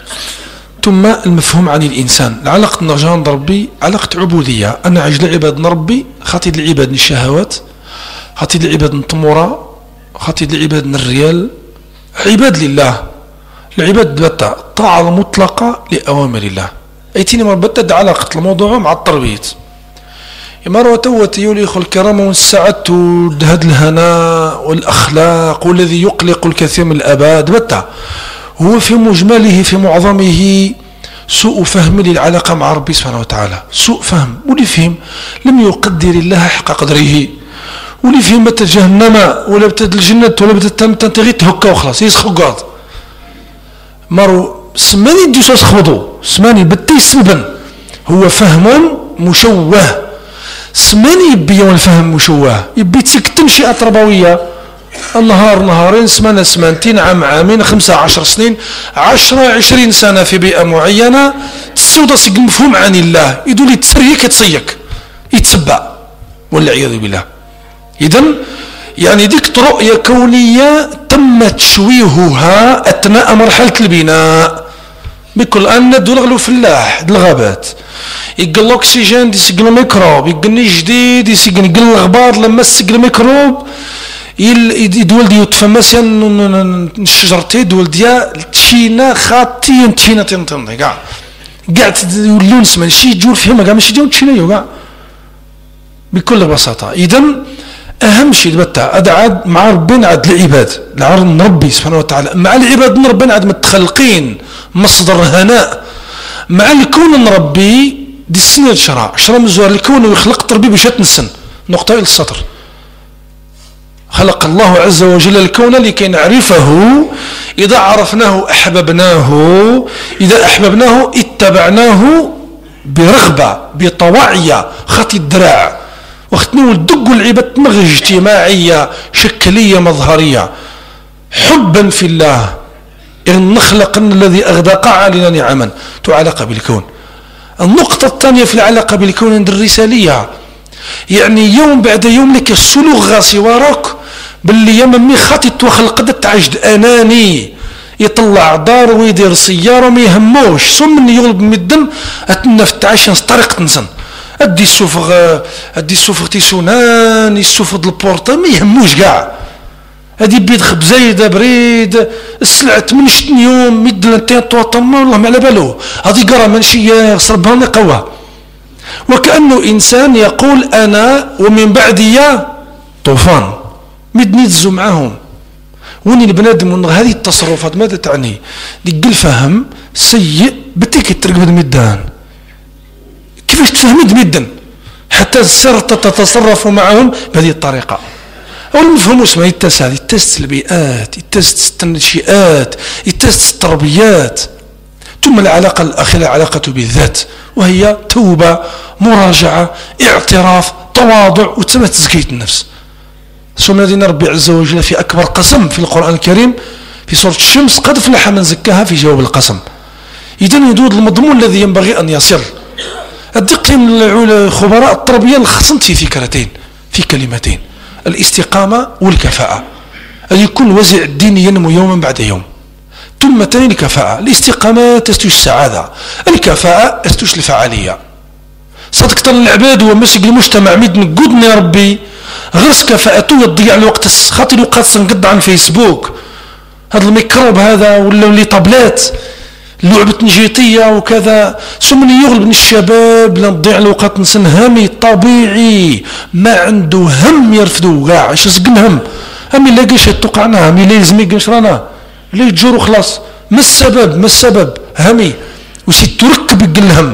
ثم المفهوم عن الإنسان العلاقة نرجان ربي علاقة عبودية أنا عجل عباد ربي خاطي العباد الشهوات خاطي العباد الطمورة خاطي العباد الريال عباد لله العباد بتا طاعة المطلقة لأوامر الله أيتيني مربطة علاقة الموضوع مع التربية مرة توت أيها الإخوة الكرام والسعة هذا الهناء والأخلاق والذي يقلق الكثير من الآباء بتا هو في مجمله في معظمه سوء فهم للعلاقة مع ربي سبحانه وتعالى. سوء فهم واللي فهم لم يقدر الله حق قدره واللي فهم بتا جهنم ولا بتا الجنة ولا بتا تنتغي تهكا وخلاص يسخو قاض مرو سماني ديسو سخبضو سماني بتي سلبا هو فهم مشوه سماني يبي الفهم مشوه يبي تسكتن شيء تربوية النهار نهارين سمانة سمانتين عام عامين خمسة عشر سنين عشرة عشرين سنة في بيئة معينة تسودا سيق مفهوم عن الله يدولي تسريك يتصيك يتسبع والعياذ بالله. إذن يعني ديك رؤية كونية تم تشويهها أثناء مرحلة البناء بكل أن ندول فلاح الغابات يقل الأكسجين يسقل الميكروب يقلني جديد يسقل يقل الغبار لما يسقل الميكروب يدول ديو تفمسيا الشجرتي دول ديا تشينا خاطيا تشينا تنتنضي كاع كاع يولون سمان شي يجول فيهم كاع ماشي ديال تشينا كاع بكل بساطة. إذن أهم شيء بتا هذا عاد مع ربنا عاد العباد العرض نربي سبحانه وتعالى مع العباد نربنا عاد متخلقين مصدر هناء مع الكون نربي دي السنة الشرع شرع من زوار الكون ويخلق تربي باش تنسن نقطة إلى السطر خلق الله عز وجل الكون لكي نعرفه، إذا عرفناه أحببناه، إذا أحببناه اتبعناه برغبة بطوعية خط الدراع، واختنو الدق والعباد تمغ اجتماعية شكلية مظهرية حبا في الله. إن نخلق الذي أغدق علينا نعما تعلق بالكون. النقطة الثانية في العلاقة بالكون عند الرسالية، يعني يوم بعد يوم لك السلوغ غاسي وراك باللي يممي خاطي توخلق قد تعجد أناني يطلع دار ويدير سيارة وما يهموش ثم من يغلب من الدم أتنفت عشان طريق تنزن أدي السوفغ أدي السوفغ تيسونان السوفغ البورتا ما يهموش كاع. هادي بيد خبزايده بريد السلعة ثمانية وعشرين يوم مد طوطن والله ما على بالو هذه قرا منشيه صربها قوى. وكأنه إنسان يقول أنا ومن بعدي طوفان مدني تزو معاهم. وني البنادم هذه التصرفات ماذا تعني؟ ديك الفهم سيء بتيك ترقب الميدان كيفاش تفهمي ميدان حتى صرت تتصرف معهم بهذه الطريقة. أول مفهوم اسمه يتس هذه يتس البيئات، يتس التنشئات، يتس التربيات، ثم العلاقة الأخيرة علاقة بالذات وهي توبة، مراجعة، اعتراف، تواضع وتسمى تزكية النفس. ثم الذين ربي عز وجل في أكبر قسم في القرآن الكريم في سورة الشمس قد أفلح من زكاها في جواب القسم. إذن يدود المضمون الذي ينبغي أن يصل. الدقة من خبراء التربية لخصنت في فكرتين في كلمتين: الاستقامة والكفاءة. أن يكون وزع الدين ينمو يوما بعد يوم. ثم تاني الكفاءة. الاستقامة تستوش السعادة، الكفاءة تستوش الفعالية. صدق ترى العباد ومسك المجتمع ميد نقودنا يا ربي غرس كفاءته يضيع الوقت خاطر الوقت سنقض عن فيسبوك هذا الميكروب هذا ولا اللي طابلات لعبة نجيتية وكذا. ثم يغلب من الشباب لن تضيع الوقت نسن هامي طبيعي ما عنده هم يرفدو كاع اش سقن هم همي لا قاش يتوقعنا همي لا يلزم يقنش رانا لا يتجور خلاص. ما السبب ما السبب همي وش تركب الهم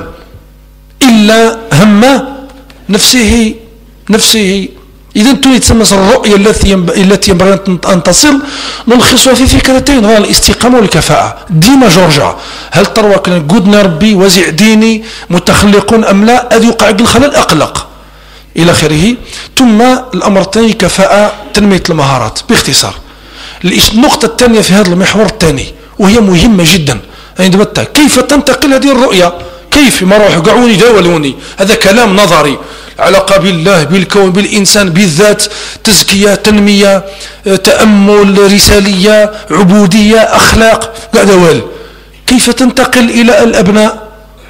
إلا هم نفسه نفسه. إذا تريد تسمى الرؤية التي التي ينبغي أن تصل نلخصها في فكرتين: هو الاستقامة والكفاءة. ديما جورجا هل تروى كان قدنا ربي وزع ديني متخلقون أم لا؟ أذ يوقع الخلل أقلق إلى آخره. ثم الأمر الثاني كفاءة تنمية المهارات. باختصار النقطة الثانية في هذا المحور الثاني وهي مهمة جدا عندما كيف تنتقل هذه الرؤية؟ كيف ما روحوا قعوني داولوني هذا كلام نظري. علاقة بالله بالكون بالإنسان بالذات، تزكية، تنمية، تأمل، رسالية، عبودية، أخلاق، قاعد أول. كيف تنتقل إلى الأبناء؟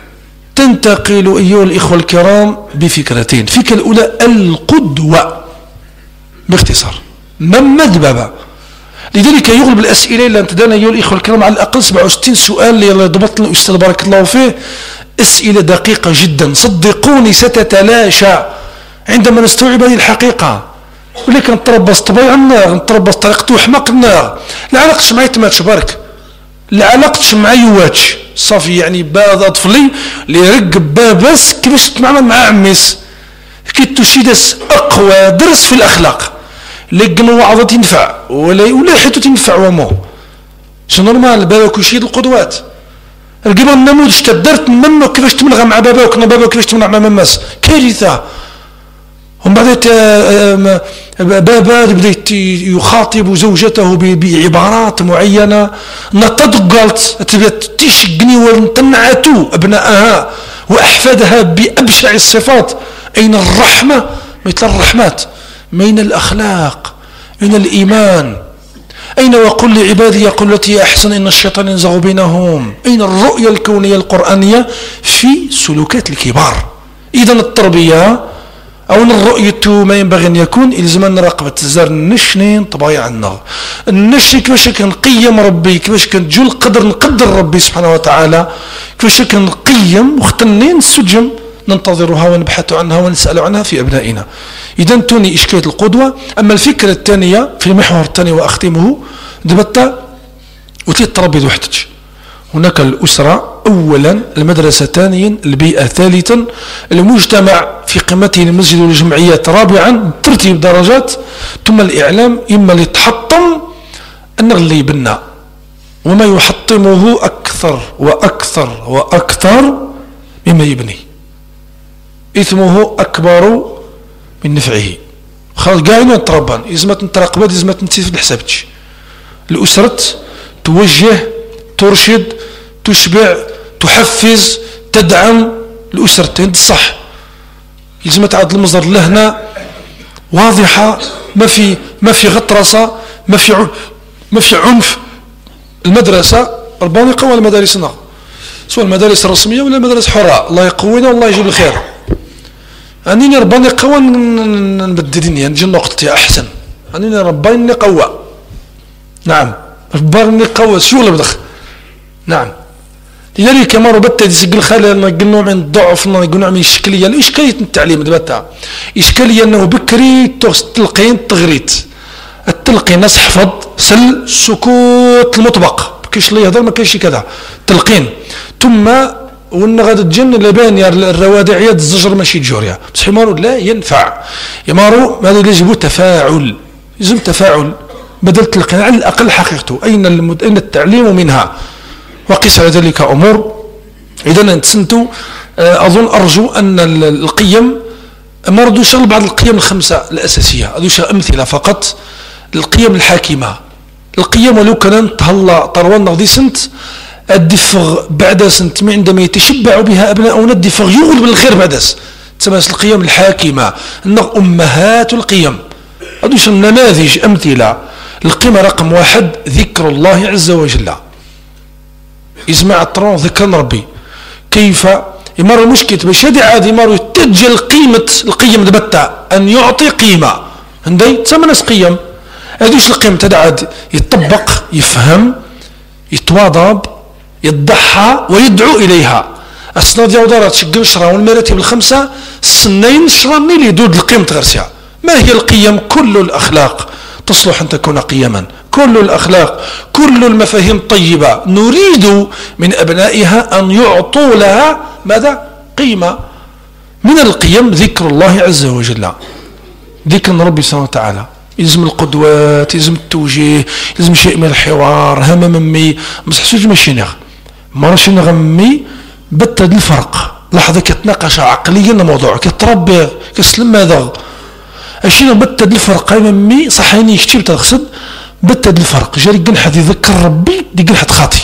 تنتقل أيها الإخوة الكرام بفكرتين. الفكرة الأولى القدوة باختصار ممد بابا. لذلك يغلب الأسئلة اللي انتدانا أيها الإخوة الكرام على الأقل سبعة وستين سؤال اللي ضبط الأستاذ بارك الله فيه، أسئلة دقيقة جدا صدقوني ستتلاشى عندما نستوعب هذه الحقيقة. ولكن نتربص طبيعة النار، نتربص طريقته حماق النار. لا علاقتش معي تماتش بارك، لا علاقتش معي يواتش صافي. يعني باب طفلي اللي يرقب بابس كيفاش تتعامل مع عميس كي تشيدس أقوى درس في الأخلاق لقن وعظة تنفع ولا ولا حيث تنفع ومو شو نورمال. بابك يشيد القدوات القبل النموذج تدرت منه كيفاش تملغى مع باباك باباك كيفاش تملغى مع مماس كارثة. ومن بعد بابا بدا يخاطب زوجته بعبارات معينة نتدقلت تشقني وتنعتو أبنائها وأحفادها بأبشع الصفات. أين الرحمة مثل الرحمات؟ أين الأخلاق؟ أين الإيمان؟ أين وقل لعبادي يقول التي أحسن إن الشيطان ينزغ بينهم؟ أين الرؤية الكونية القرآنية في سلوكات الكبار؟ إذا التربية أو الرؤية ما ينبغي أن يكون إلزم نراقبة الزر النشنين طبيعة النار النشن كيفاش كنقيم ربي كيفاش كنجول قدر نقدر ربي سبحانه وتعالى كيفاش كنقيم وختنين السجم ننتظرها ونبحث عنها ونسأل عنها في أبنائنا. إذا توني إشكالية القدوة. أما الفكرة الثانية في المحور الثاني وأختمه دبتا وتي التربية وحدك. هناك الأسرة أولا، المدرسة ثانيا، البيئة ثالثا، المجتمع في قيمته المسجد والجمعيات رابعا، ترتيب درجات، ثم الإعلام، إما اللي تحطم أن اللي يبنى، وما يحطمه أكثر وأكثر وأكثر مما يبني، إثمه أكبر من نفعه. خلاص قاعدين نتربان يزمت نتراقبات يزمت نتسيف الحسابتش. الأسرة توجه، ترشد، تشبع، تحفز، تدعم الأسرتين الصح. يزمت عاد المصدر لهنا واضحة، ما في ما في غطرسة، ما في ما في عنف. المدرسة ربنا يقوى المدارسنا، سواء المدارس الرسمية ولا المدارس حرة، الله يقوينا والله يجيب الخير. أنني ربنا يقوى نبدلني نجي نقطتي أحسن. أنني ربنا يقوى، نعم ربنا يقوى شغل بدخ، نعم. لذلك ما ربطت يسجل خلل نقول نوع من الضعف، نقول نوع من الإشكالية. الإشكالية التعليم دبتها إشكالية أنه بكري تلقين تغريت التلقين ناس حفظ سل سكوت المطبق، كاش اللي يهضر ما كاينش كذا تلقين. ثم وان غادي تجن لبان الروادعيات الزجر ماشي تجوريا، بصح يمارو لا ينفع. يمارو هذا اللي يجيبو تفاعل، يلزم تفاعل بدل تلقين على الاقل حقيقته. اين المد... اين التعليم منها؟ وقس على ذلك امور. اذا نتسنتو اظن ارجو ان القيم ما ردوا شغل بعض القيم الخمسه الاساسيه، هذو امثله فقط. القيم الحاكمه، القيم ولو كان تهلا طروان غادي سنت الدفغ بعد سنت عندما يتشبع بها ابناؤنا الدفغ يغلب الخير بعد سنت. تسمى القيم الحاكمه ان امهات القيم. هذو نماذج امثله. القيمه رقم واحد ذكر الله عز وجل. اسمع الطرون ذكر ربي كيف يمر المشكل باش هذه عادي يمر يتجل قيمه القيم دبتها ان يعطي قيمه عندي تسمى ناس قيم. هذوش القيم تدعى يطبق، يفهم، يتواضب، يضحى ويدعو اليها. السنه ديال دارات تشكل شرا والمراتب الخمسه السنين شراني اللي يدود القيم تغرسها. ما هي القيم؟ كل الاخلاق تصلح ان تكون قيما، كل الاخلاق، كل المفاهيم الطيبه نريد من ابنائها ان يعطوا لها ماذا؟ قيمه. من القيم ذكر الله عز وجل، ذكر ربي سبحانه وتعالى. يلزم القدوات، يلزم التوجيه، يلزم شيء من الحوار. هم ممي مسحسوج ماشي نغ ماشي نغ ممي بتد الفرق لحظه كتناقش عقليا الموضوع كتربي كسلم هذا اشي بتد الفرق. ممي صحيني يكتب تقصد بتد الفرق جاري قنحة يذكر ربي دي قنحة خاطي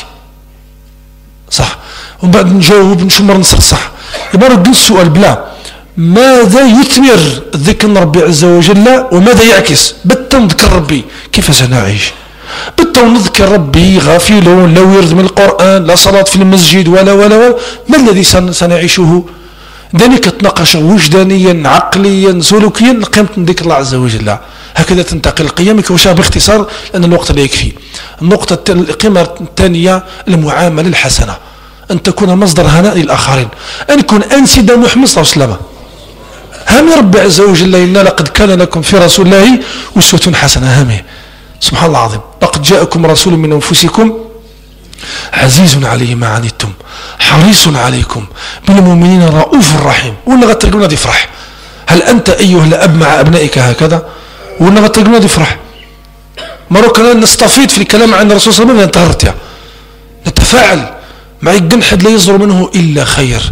صح. ومن بعد نجاوب نشمر نصر صح. يبقى رد السؤال بلا ماذا يثمر ذكر ربي عز وجل وماذا يعكس؟ بتا نذكر ربي كيف سنعيش؟ بتا نذكر ربي غافلون لا ورد من القرآن لا صلاة في المسجد ولا ولا ولا ما الذي سنعيشه؟ ذلك تناقش وجدانيا عقليا سلوكيا قيمة ذكر الله عز وجل. هكذا تنتقل القيم كوشها باختصار لأن الوقت لا يكفي. النقطة القيمة الثانية المعاملة الحسنة، أن تكون مصدر هناء للآخرين، أن يكون أنسد محمد صلى الله عليه وسلم. هم ربي عز وجل إن لقد كان لكم في رسول الله أسوة حسنة. همه سبحان الله العظيم. لقد جاءكم رسول من أنفسكم عزيز عليه ما عنتم حريص عليكم بالمؤمنين رؤوف رحيم. ولا غترقمنا دي فرح. هل أنت أيها الأب مع أبنائك هكذا؟ ولا غترقمنا دي فرح. مرة كنا نستفيد في الكلام عن الرسول صلى الله عليه وسلم انتهرت نتفاعل مع الجنحد لا يصدر منه إلا خير.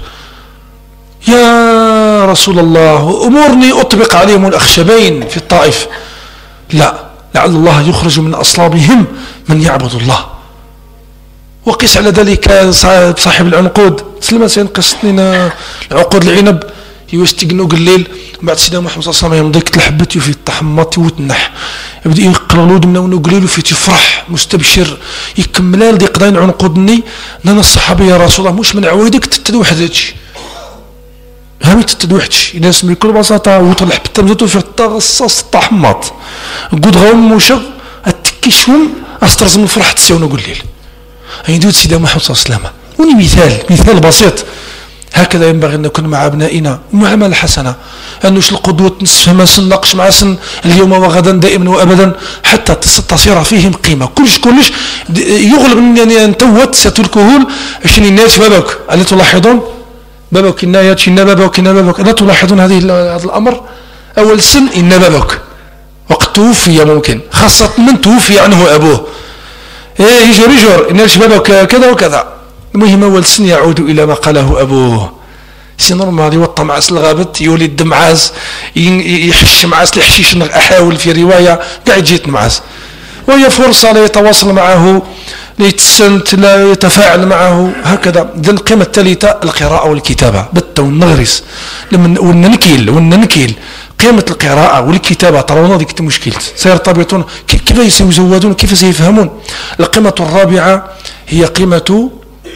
يا رسول الله أمرني أطبق عليهم الأخشبين في الطائف. لا، لعل الله يخرج من أصلابهم من يعبد الله. وقس على ذلك صاحب العنقود سلمة سينقص لنا العقود العنب يوستقنوا قليل بعد سيدنا محمد صلى الله عليه وسلم يمضي كتلحبت في التحمط وتنح يبدا يقرلود منه قليل في تفرح مستبشر يكمل دي قضاين عنقودني انا الصحابي يا رسول الله مش من عوايدك تتدوح هادشي هامي تتدوحش الناس بكل بساطه وطلع حتى مزاتو في التغصص التحمط قد غاون موشغ اتكشهم استرزم الفرح تساونو قليل. يدود سيدنا محمد صلى الله عليه وسلم. وني مثال مثال بسيط هكذا ينبغي أن نكون مع أبنائنا معاملة حسنة، أن نوش القدوة نسفهم نناقش مع سن اليوم وغدا دائما وأبدا حتى تصير فيهم قيمة. كلش كلش يغلب أنني نتوت سات الكهول عشان الناس بابك. ألا تلاحظون بابك إنا ياتشينا بابك إنا بابك، ألا تلاحظون هذه هذا الأمر؟ أول سن إنا بابك وقت توفي ممكن، خاصة من توفي عنه أبوه، إيه يجور يجور إن بابك كذا وكذا. المهم أول سن يعود إلى ما قاله أبوه. سي نورمال يوطى معاس الغابت يولد معاس يحش معاس الحشيش أحاول في رواية قاعد جيت معاس، وهي فرصة لا يتواصل معه لا يتسنت لا يتفاعل معه هكذا. إذن القيمة الثالثة القراءة والكتابة بالتو نغرس وننكيل وننكيل قيمة القراءة والكتابة. ترون هذيك المشكلة سيرتبطون كيف سيزودون كيف سيفهمون. القيمة الرابعة هي قيمة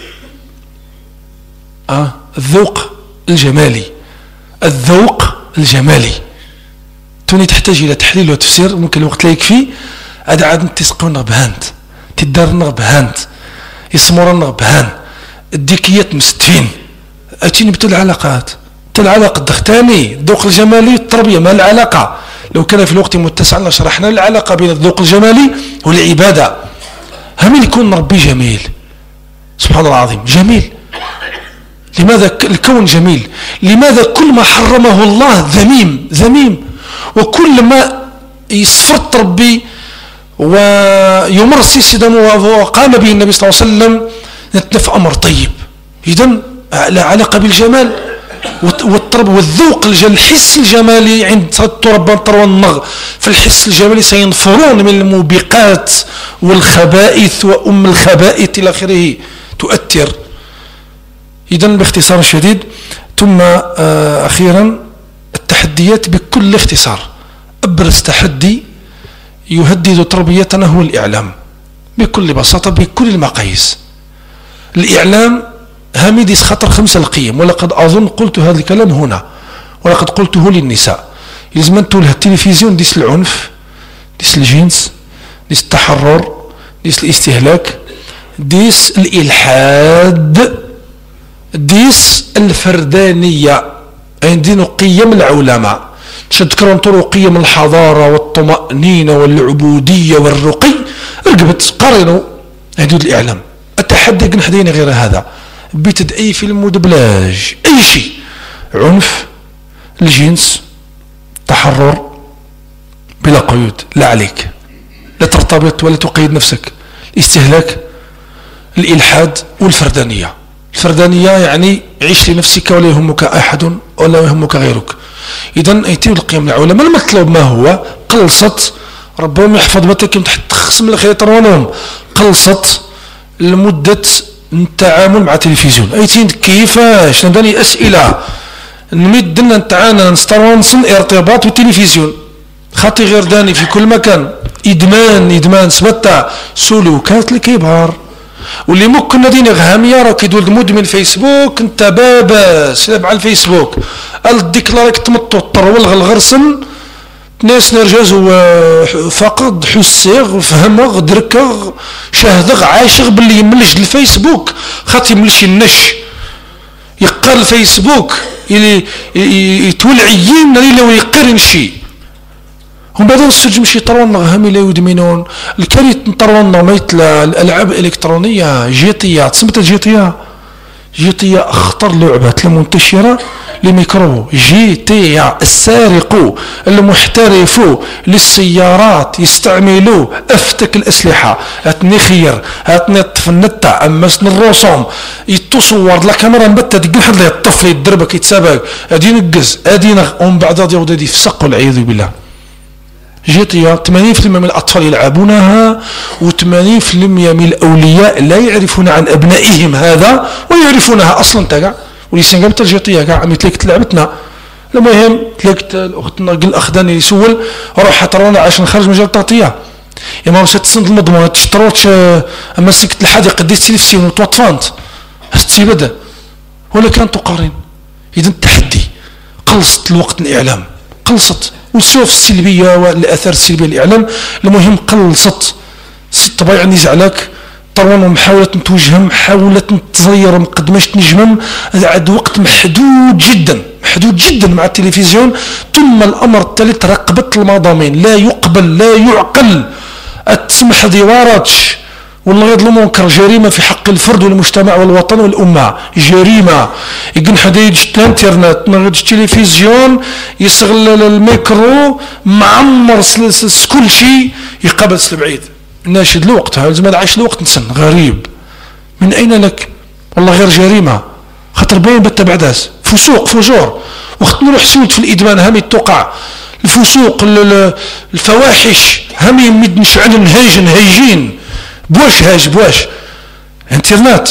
آه الذوق الجمالي. الذوق الجمالي توني تحتاج إلى تحليل وتفسير، ممكن الوقت لا يكفي. هذا عاد تسقون بهانت تدار بهانت يسمرن بهان الديكيات مستفين أتيني بتو العلاقات تل العلاقة الدختاني الذوق الجمالي التربية ما العلاقة. لو كان في الوقت متسع لشرحنا العلاقة بين الذوق الجمالي والعبادة. هم يكون ربي جميل سبحان الله العظيم جميل. لماذا الكون جميل؟ لماذا كل ما حرمه الله ذميم ذميم، وكل ما يسفرت ربي ويمرسي سيدنا وقام به النبي صلى الله عليه وسلم نتلف أمر طيب. إذن لا علاقة بالجمال والطرب والذوق الجمالي الحس الجمالي عند تربى تروى النغ. فالحس الجمالي سينفرون من الموبقات والخبائث وأم الخبائث إلى آخره تؤثر. إذن باختصار شديد. ثم آه أخيرا التحديات بكل اختصار. أبرز تحدي يهدد تربيتنا هو الإعلام بكل بساطة بكل المقاييس. الإعلام هاميديس خطر خمسة القيم، ولقد أظن قلت هذا الكلام هنا ولقد قلته للنساء. لازم أنتوا لها التلفزيون ديس العنف ديس الجنس ديس التحرر ديس الاستهلاك ديس الإلحاد ديس الفردانية. عندنا قيم العلماء تذكرون طرق قيم الحضارة والطمأنينة والعبودية والرقي رقبت قارنوا حدود الإعلام. التحدي كنحدينا غير هذا بيتد أي فيلم ودبلاج أي شيء عنف الجنس تحرر بلا قيود لا عليك لا ترتبط ولا تقيد نفسك. الاستهلاك الإلحاد والفردانية. الفردانية يعني عيش لنفسك ولا يهمك أحد ولا يهمك غيرك. إذن أيتيو القيم العلماء المطلوب ما هو قلصت ربما يحفظ بتكم تحت تخصم الخيط رونهم قلصت لمدة التعامل مع التلفزيون. أيتين كيفاش نداني أسئلة نمد لنا نتعانا نسترونسن ارتباط بالتلفزيون خاطي غير داني في كل مكان. إدمان إدمان سبتا سلوكات الكبار واللي ممكن نديني غهامية راك يدول مدمن فيسبوك انت بابا سلاب على الفيسبوك الديكلاريك تمطوطر والغ الغرسن ناس نرجازو فقط حسيغ فهمغ دركغ شاهدغ عاشغ باللي يملش الفيسبوك خاطي يملش النش يقار الفيسبوك يتولعيين لو يقر شي هم بعدين السجن مشي طرون غهامي لا يدمنون الكريت نطرون ميت الالعاب الالكترونيه جيتيه تسمت جيتيه جيتيه اخطر لعبه المنتشره لميكرو جيتيه السارق المحترف للسيارات يستعملوا افتك الاسلحه هاتني خير هاتني طفنتا امسن الرسوم يتصور لا كاميرا نبت ديك واحد اللي يطفي يدربك يتسابق ادي نقز ادي ومن بعد غادي يودي يفسق والعياذ بالله. جيتيا ثمانين بالمئة من الأطفال يلعبونها وثمانين بالمئة من الأولياء لا يعرفون عن أبنائهم هذا ويعرفونها أصلا تاع وليسان قبل الجيتيا كاع عمي تلاقيت لعبتنا. المهم تلاقيت أختنا قل أخداني يسول روح ترونا عشان نخرج من التغطية يا ما وصلت سند المضمونة تشتروش أما سكت الحديقة ديت التلفزيون وتوطفانت هستيبدا ولا كان تقارن. إذا التحدي قلصت الوقت الإعلام قلصت والسوف السلبية والآثار السلبية للإعلام. المهم قلصت ست طبيعة نزعلك طروان محاولة توجهم محاولة تزير مقدماش تنجمم عاد وقت محدود جدا محدود جدا مع التلفزيون. ثم الأمر الثالث رقبة المضامين، لا يقبل لا يعقل تسمح ديوارات والله غير المنكر، جريمة في حق الفرد والمجتمع والوطن والأمة، جريمة. يقول حدا يجي الانترنت ما يجي التلفزيون يشغل الميكرو معمر كل شيء يقبس البعيد. ناشد الوقت هذا زمان عايش الوقت نسن غريب من أين لك؟ والله غير جريمة خاطر باين بتا بعداس فسوق فجور. وقت نروح سود في الإدمان همي توقع الفسوق الفواحش همي مد نشعل نهيج نهيجين بواش هاج بواش انترنت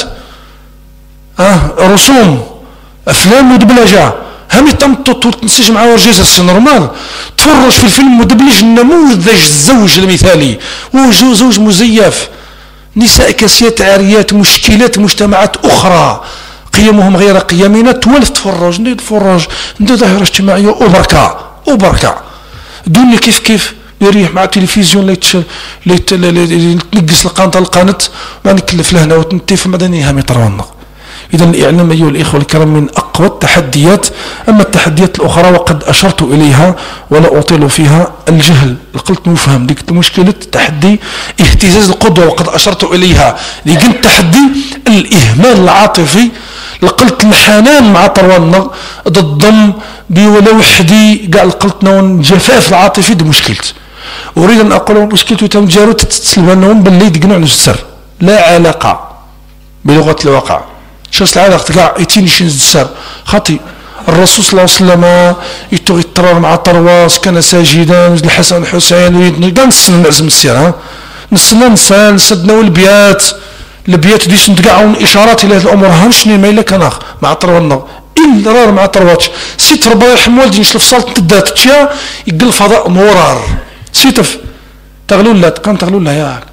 اه رسوم افلام مدبلجه همي تم تنسج مع ورجيزه السي نورمال تفرج في الفيلم مدبلج نموذج الزوج المثالي وجو زوج مزيف، نساء كاسيات عاريات، مشكلات مجتمعات اخرى قيمهم غير قيمنا تولف تفرج ندير تفرج ندير ظاهره اجتماعيه وبركه وبركه دوني كيف كيف يريح مع التلفزيون اللي تنقص القناه القناه ما نكلف لهنا وتنتف مدني هامي طرونا. اذا الاعلام ايها الاخوه الكرام من اقوى التحديات. اما التحديات الاخرى وقد اشرت اليها ولا اطيل فيها، الجهل قلت نفهم ديك المشكله التحدي اهتزاز القدوه وقد اشرت اليها. ديك التحدي الاهمال العاطفي لقلت الحنان مع طرونا ضد ولا وحدي كاع قلت نون جفاف العاطفي دي مشكلت. اريد ان اقول لهم مشكلته تم جارو تتسلم انهم باللي يدقنوا على السر لا علاقه بلغه الواقع. شوف العلاقه كاع يتينيش السر خاطي الرسول صلى الله عليه وسلم يتوغ يترار مع طرواس كان ساجدا الحسن الحسين ويدنا كاع نسن نعزم السير ها نسنا نسال سدنا والبيات البيات دي سنتقعون اشارات الى هذه الامور هانشني ما الا كان مع طرونا إلا رار مع طرواتش سيت ربي يرحم والدي نشلف صالة تدات تشيا يقل الفضاء مورار سيتف تغلول لا تقام تغلول لا ياك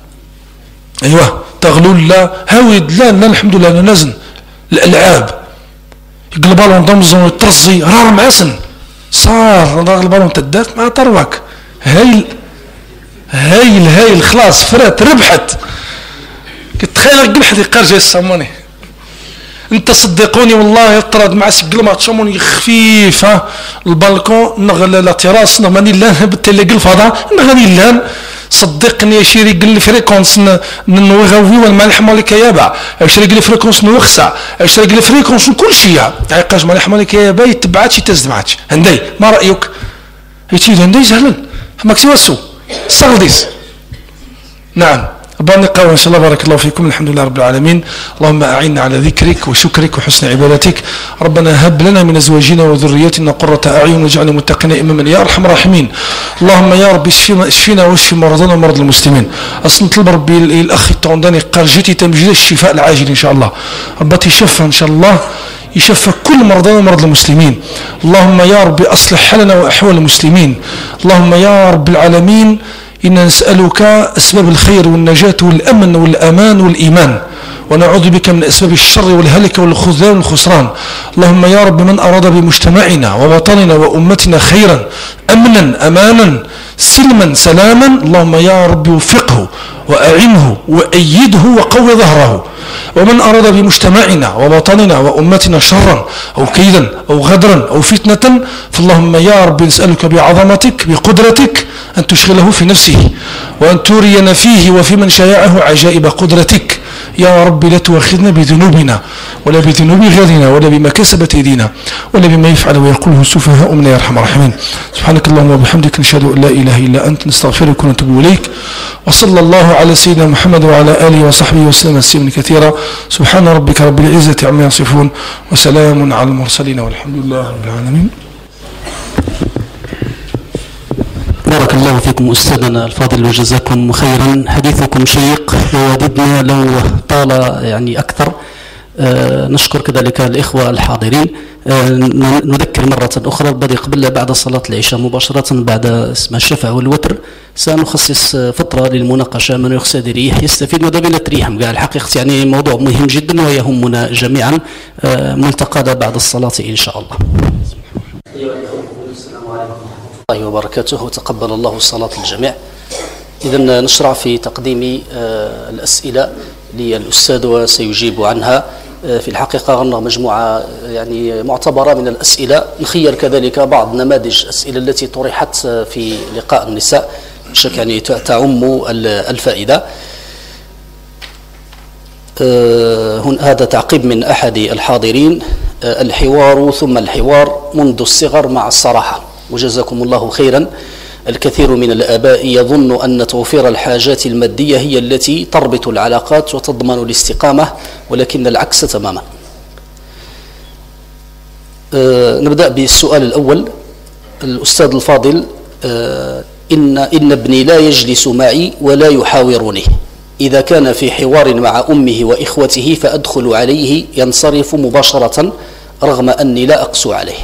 ايوه تغلول لا هاويد لا لا الحمد لله انا نازن الالعاب يقل بالون ضمزون يترزي رار معسن صار رار البالون تدات مع طرواك هايل هايل هايل خلاص فرات ربحت كتخيل قبل حد يقار جاي الصموني انت صدقوني والله يطرد مع سقل ما تشموني خفيفه البالكون نغل لا تراس ماني لا بالتالي الفضاء نغني لان صدقني يا شيري قال لي فريكونس نوغوي والملح مالك يابا اشري قال لي فريكونس نوخسع اشري قال لي فريكونس كل شيء عقاش مالح مالك يابا يتبعات شي تزدمعات هندي ما رايك يتي هندي زهلن ماك توسو صغديس نعم باني قوي ان شاء الله. بارك الله فيكم. الحمد لله رب العالمين. اللهم اعنا على ذكرك وشكرك وحسن عبادتك. ربنا هب لنا من ازواجنا وذرياتنا قرة اعين واجعلنا متقين اماما يا ارحم الراحمين. اللهم يا رب اشفينا واشفي مرضانا ومرضى المسلمين. اصلا نطلب ربي الاخ التونداني قال جيتي تمجيد الشفاء العاجل ان شاء الله. ربي يشفى ان شاء الله يشفى كل مرضانا ومرضى المسلمين. اللهم يا رب اصلح حالنا واحوال المسلمين. اللهم يا رب العالمين إنا نسألك أسباب الخير والنجاة والأمن والأمان والإيمان ونعوذ بك من أسباب الشر والهلك والخذلان والخسران. اللهم يا رب من أراد بمجتمعنا ووطننا وأمتنا خيرا أمنا أمانا سلما سلاما اللهم يا رب وفقه وأعنه وأيده وقوي ظهره. ومن أراد بمجتمعنا ووطننا وأمتنا شرا أو كيدا أو غدرا أو فتنة فاللهم يا رب نسألك بعظمتك بقدرتك أن تشغله في نفسه وأن ترينا فيه وفي من شايعه عجائب قدرتك. يا رب لا تؤاخذنا بذنوبنا ولا بذنوب غيرنا ولا بما كسبت ايدينا ولا بما يفعل ويقوله السفهاء منا يا ارحم الراحمين. سبحانك اللهم وبحمدك نشهد ان لا اله الا انت نستغفرك ونتوب اليك. وصلى الله على سيدنا محمد وعلى اله وصحبه وسلم تسليما كثيرا. سبحان ربك رب العزه عما يصفون وسلام على المرسلين والحمد لله رب العالمين. بارك الله فيكم أستاذنا الفاضل وجزاكم خيرا. حديثكم شيق ووددنا لو طال يعني أكثر. آه نشكر كذلك الإخوة الحاضرين. آه نذكر مرة أخرى بدي قبل بعد صلاة العشاء مباشرة بعد اسم الشفع والوتر سنخصص فترة للمناقشة من يقصد ريح يستفيد من ضمن ريحهم. قال الحقيقة يعني موضوع مهم جدا ويهمنا جميعا. آه ملتقى بعد الصلاة إن شاء الله. السلام عليكم ورحمة الله وبركاته وتقبل الله صلاة الجميع. إذن نشرع في تقديم الأسئلة للأستاذ وسيجيب عنها. في الحقيقة غنى مجموعة يعني معتبرة من الأسئلة، نخير كذلك بعض نماذج الأسئلة التي طرحت في لقاء النساء بشكل يعني تعم الفائدة. هذا تعقيب من أحد الحاضرين: الحوار ثم الحوار منذ الصغر مع الصراحة، وجزاكم الله خيرا. الكثير من الآباء يظن أن توفير الحاجات المادية هي التي تربط العلاقات وتضمن الاستقامة، ولكن العكس تماما. أه نبدأ بالسؤال الأول. الأستاذ الفاضل، أه إن, إن ابني لا يجلس معي ولا يحاورني. إذا كان في حوار مع أمه وإخوته فأدخل عليه ينصرف مباشرة رغم أني لا أقسو عليه.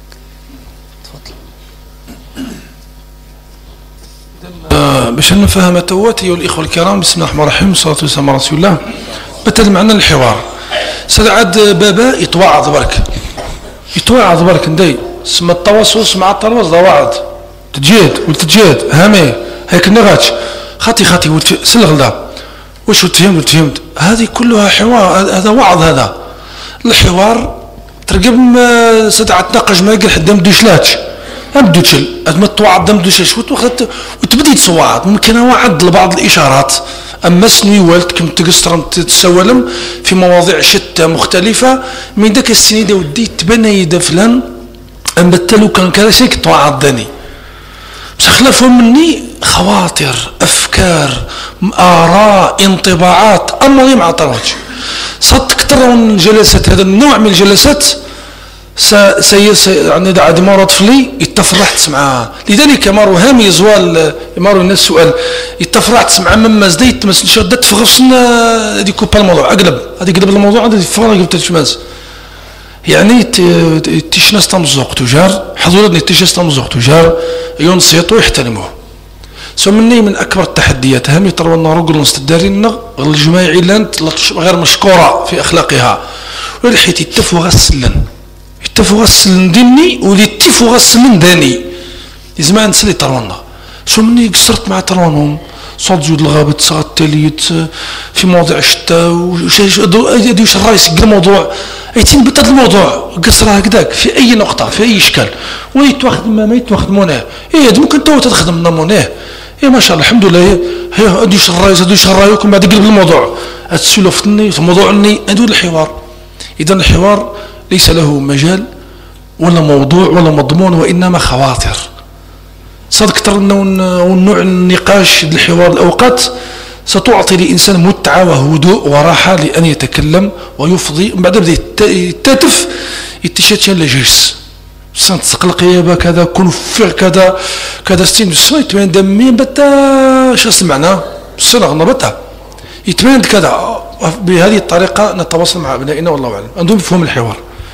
آه باش نفهم تواتي والإخوة الكرام، بسم الله الرحمن الرحيم والصلاة والسلام على رسول الله. مثل معنا الحوار سعد بابا يتوعظ برك يتوعظ برك ندي سما التواصل مع التلوث ضواعد تجيد وتجيد هامي هيك نغاتش خاطي خاطي سلغ ذا وش تفهمت وتفهمت، هذه كلها حوار، هذا وعظ. هذا الحوار ترقب سدعة تناقش ما يقل حد مدوش لاتش أبدو تشل أدم توعد دم دوش وتبدي تصوعد ممكن أوعد لبعض الإشارات. أما سنوي والد كم تقصر تتسولم في مواضيع شتى مختلفة من ذاك السنين دا ودي تبنى يدا فلان أم بتلو كان كذا شيء توعد ذني بس خلفهم مني خواطر أفكار آراء انطباعات أما غير مع طرج صدق كتر من جلسات. هذا النوع من الجلسات سيس يعني دا عاد مرة طفلي يتفرح تسمعها، لذلك مارو هامي زوال مارو الناس سؤال يتفرح تسمع مما زديت مثل شو دات فغرسنا هذه كوبا الموضوع أقلب هذه قلب الموضوع هذه فغرة قلت تشماس يعني تيشناس تمزوق تجار حضورني تيشناس تمزوق تجار ينصيتوا يحترموه. سمني من أكبر التحديات هامي ترى النار نستدارين الجماعي لانت غير مشكورة في أخلاقها ولحيت يتفوا غسلن يتفوا غسلن ديني وليتفوا غسلن داني زمان نسلي ترونا. شو مني قصرت مع ترونهم صوت زود الغابة صغت تاليت في مواضيع الشتاء وش يديوش الرئيس قل الموضوع ايتين بتد الموضوع قصرها هكذاك في اي نقطة في اي اشكال ويتواخد ما ما يتواخد موناه ايه ممكن تو تخدم موناه ايه ما شاء الله الحمد لله هي اديوش الرئيس اديوش الرئيس بعد قلب الموضوع السلوفتني في موضوع اني ادور الحوار. اذا الحوار ليس له مجال ولا موضوع ولا مضمون وانما خواطر صدق كتر ونوع النقاش الحوار الأوقات ستعطي لإنسان متعة وهدوء وراحة لأن يتكلم ويفضي. من بعد بدأ يتاتف يتشاتشان لجلس سنت سقلق يابا كذا كن فير كذا كذا ستين بسوي يتبين دمين بتا شو سمعنا السنة غنى بتا يتبين كذا. بهذه الطريقة نتواصل مع أبنائنا والله أعلم عندهم مفهوم الحوار.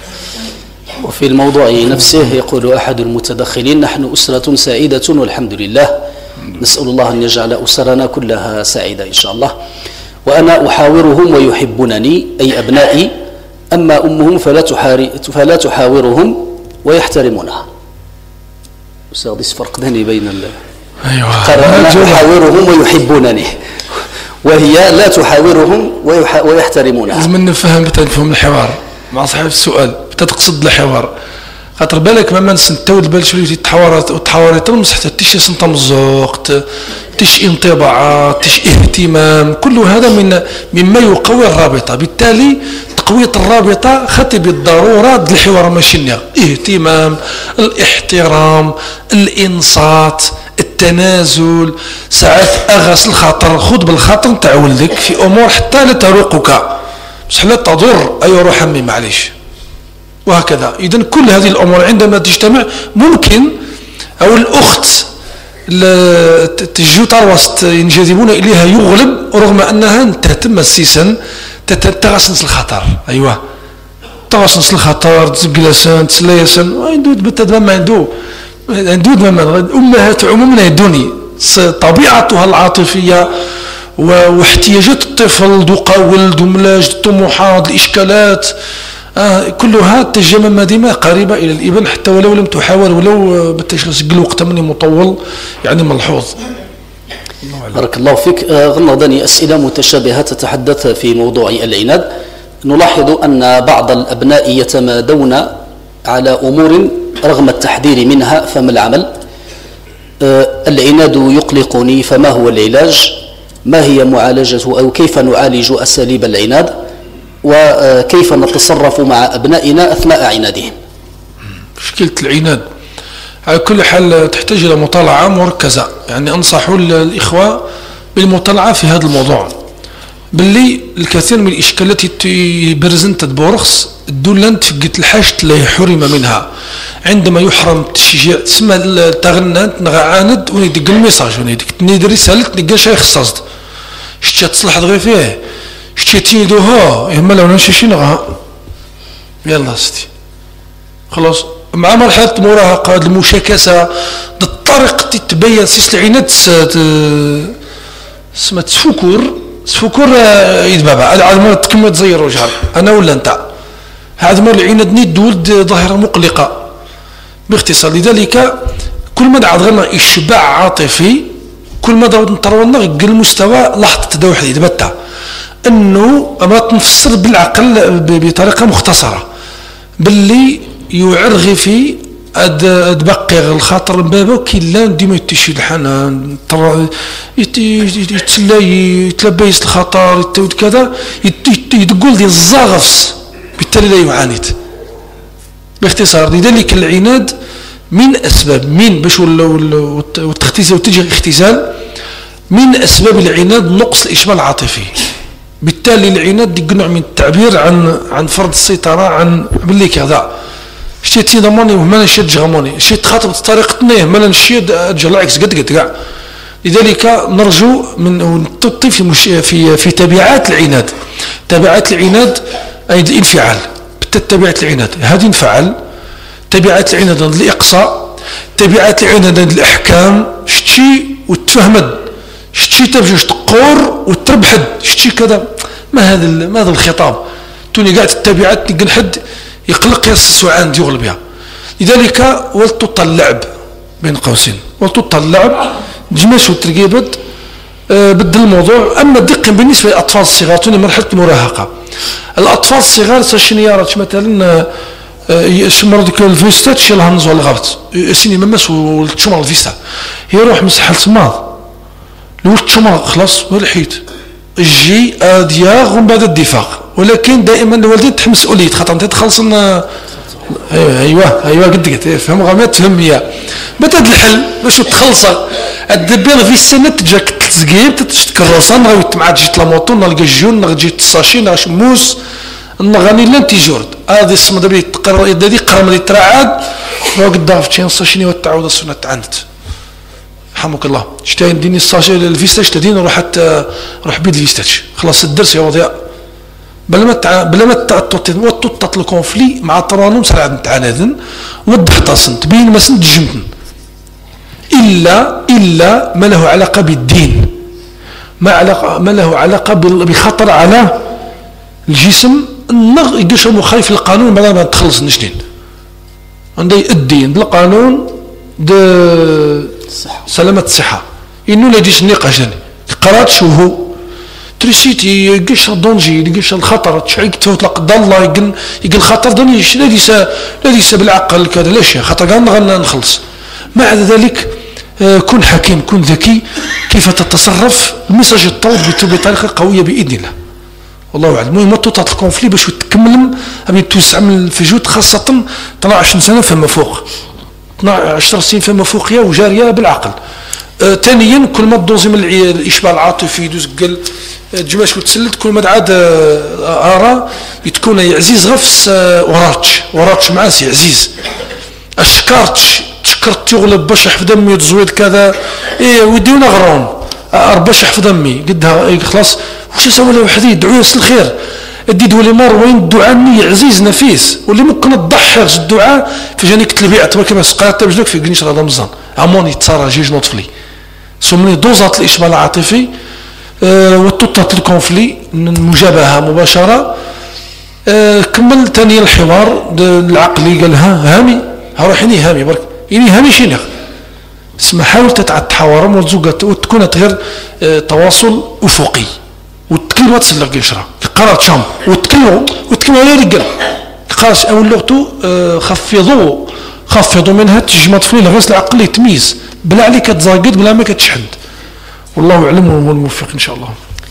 وفي الموضوع نفسه يقول أحد المتدخلين: نحن أسرة سعيدة والحمد لله، نسأل الله أن يجعل أسرنا كلها سعيدة إن شاء الله. وأنا أحاورهم ويحبونني أي أبنائي، أما أمهم فلا, فلا تحاورهم ويحترمونها. أستاذ فرق دني بين ال أيوة. أنا أحاورهم ويحبونني وهي لا تحاورهم ويحترمونها. لازم نفهم بتنفهم الحوار مع صاحب السؤال تقصد الحوار خاطر بالك ما نسنتود بال شويه التحوارات والتحوارات المسح تيش سنتمزوق تيش انطباعات تيش اهتمام كل هذا من مما يقوي الرابطه. بالتالي تقويه الرابطه خطي بالضروره الحوار ماشي اهتمام الاحترام الانصات التنازل ساعات اغاس الخاطر خذ بالخاطر نتاع ولدك في امور حتى لا تروقك بصح لا تضر اي روح امي معليش وهكذا. إذن كل هذه الأمور عندما تجتمع ممكن أو الأخت تجو تروس ينجذبون إليها يغلب رغم أنها تهتم السيسن تغسنس الخطر. أيوة تغسنس الخطر تجلسان تسليسن ويندود بالتدمام ما عنده عنده دمام أمهات عموما يدوني طبيعتها العاطفية واحتياجات الطفل دوقا ولد وملاج الطموحات الإشكالات آه كلها تجمع ديما قريبة إلى الابن حتى ولو لم تحاول ولو بتشغل وقت مني مطول يعني ملحوظ. بارك الله فيك. غنضني أسئلة متشابهة تتحدث في موضوع العناد. نلاحظ أن بعض الأبناء يتمادون على أمور رغم التحذير منها، فما العمل؟ العناد يقلقني، فما هو العلاج؟ ما هي معالجته أو كيف نعالج أساليب العناد؟ وكيف نتصرف مع أبنائنا أثناء عنادهم؟ مشكلة العناد على كل حال تحتاج إلى مطالعة مركزة، يعني أنصح الإخوة بالمطالعة في هذا الموضوع، باللي الكثير من الإشكالات برزنت بورخص الدولانت فقت الحاجة اللي حرم منها عندما يحرم التشجيع. تسمى التغنات نغعاند وندق الميساج وندق تنيد رسالة نلقى شي خصاصد شتي تصلح غير فيه شتي تيدوها يما لو نمشي نغا يلا ستي خلاص. مع مرحلة المراهقة المشاكسة بالطريقة تتبين سيس العناد سما تفكر تفكر يدبابا على ما تكمل تزير وجهها أنا ولا أنت. هذا مر العناد نيد ولد ظاهرة مقلقة باختصار. لذلك كل ما دعا غير إشباع عاطفي كل ما دعا نطرونا غير المستوى لحظة تدوح يدبتا أنه أما تنفسر بالعقل بطريقة مختصرة باللي يعرغي في أد بقي الخاطر بابا كي لا ديما يتشي الحنان يتلا يتلبيس الخطر كذا يتقول دي الزاغفس بالتالي لا يعاند باختصار. لذلك العناد من أسباب من باش والتختزال وتجي الاختزال من أسباب العناد نقص الإشباع العاطفي. بالتالي العناد دي نوع من التعبير عن عن فرض السيطرة عن باللي كذا شتي ضماني وما نشد جغماني شتي تخاطب طريقتنا ما نشد جلاكس قد قد قاع. لذلك نرجو من الطفل في في تبعات العناد. تبعات العناد أي الانفعال تبعات العناد هذه انفعل. تبعات العناد الإقصاء، تبعات العناد الأحكام شتي وتفهمد شتي تبجوش تقور وتربحد شتي كذا. ما هذا ما هذا الخطاب توني قاعد التبعات نقل حد يقلق يسس وعند يغلب بها. لذلك ولتط اللعب بين قوسين ولتط اللعب جماش وترقيبت أه بدل الموضوع. أما دقا بالنسبة للأطفال الصغار توني مرحلة المراهقة. الأطفال الصغار ساشنيارات مثلا مرض الفيستا تشيل هنز ولا غابت سيني ممس والتشمر الفيستا يروح مسح الصماض لو التشمر خلاص والحيد الجي ادياغ ومن بعد الدفاق. ولكن دائما الوالدين تحمل مسؤوليه خاطر انت تخلصنا ايوه ايوه ايوه قد قلت فهم غير تفهم هي بدا الحل باش تخلص الدبير في السنه تجاك تزقيب تتكروسا نغاوي مع جيت لا موطو نلقى الجون نغا جيت الساشي نغا شموس نغاني لان تيجورد هذه الصمد بلي تقرر يدي قرم اللي تراعاد وقد ضاف تشين الساشيني والتعود السنه تعنت رحمك الله. شتي نديني الساشي الفيستاش تدين روح حتى روح بيد الفيستاش خلاص الدرس يا وضيع بلا ما تع... بلا ما تطط الكونفلي مع الترانم سرعه نتعاندن ودحطاسن تبين ما سنت جمتن الا الا ما له علاقه بالدين ما علاقه ما له علاقه بخطر على الجسم النغ يقش مخالف للقانون بلا ما تخلص نشدين عندي الدين بالقانون د سلامه الصحه انه لا يجيش النقاش ثاني قرات شو هو تريسيتي يقش الدونجي يقش الخطر تشعيق تفوت لا قدر الله يقل يقل الخطر دوني لا ليس لا ليس بالعقل كذا ليش خاطر كان نخلص. مع ذلك كن حكيم كن ذكي كيف تتصرف المساج الطود بطريقه قويه باذن الله والله اعلم. المهم تطلع الكونفلي باش تكمل ابي توسع من الفجوت خاصه اثنا عشر سنه فما فوق اثنا عشر سنين فما فوقيه وجاريه بالعقل. ثانيا آه كل ما تدوزي من الاشباع العاطفي يدوز قل تجماش وتسلت كل ما عاد ارى تكون عزيز غفس وراتش وراتش معاسي عزيز اشكرتش تشكرت تغلب باش يحفظ دمي وتزويد كذا ايه وديونا غرون باش يحفظ دمي قدها خلاص واش يسوي له وحدي يدعو يس الخير ادي دولي مار وين الدعاء ني عزيز نفيس واللي ممكن تضحي الدعاء في جانيك تلبيع تبارك ما سقات بجلك في قنيش رمضان عموني تصارى جيج نطفلي سمني دوزات الاشبال العاطفي أه وتطلت الكونفلي المجابهه مباشره. أه كمل ثاني الحوار العقلي قال ها هامي ها روحيني هامي برك اني هامي شينغ اسمها حاول تتحاورهم وتكون غير تواصل افقي وتكلموا تسلق قشره القرار تشام وتكلموا وتكلموا يا رجال قاش او لغتو خفضوا خفضوا منها تجمع طفل غير العقل يتميز بلا عليك تزاقد بلا ما كتشحند والله اعلم وهو الموفق ان شاء الله.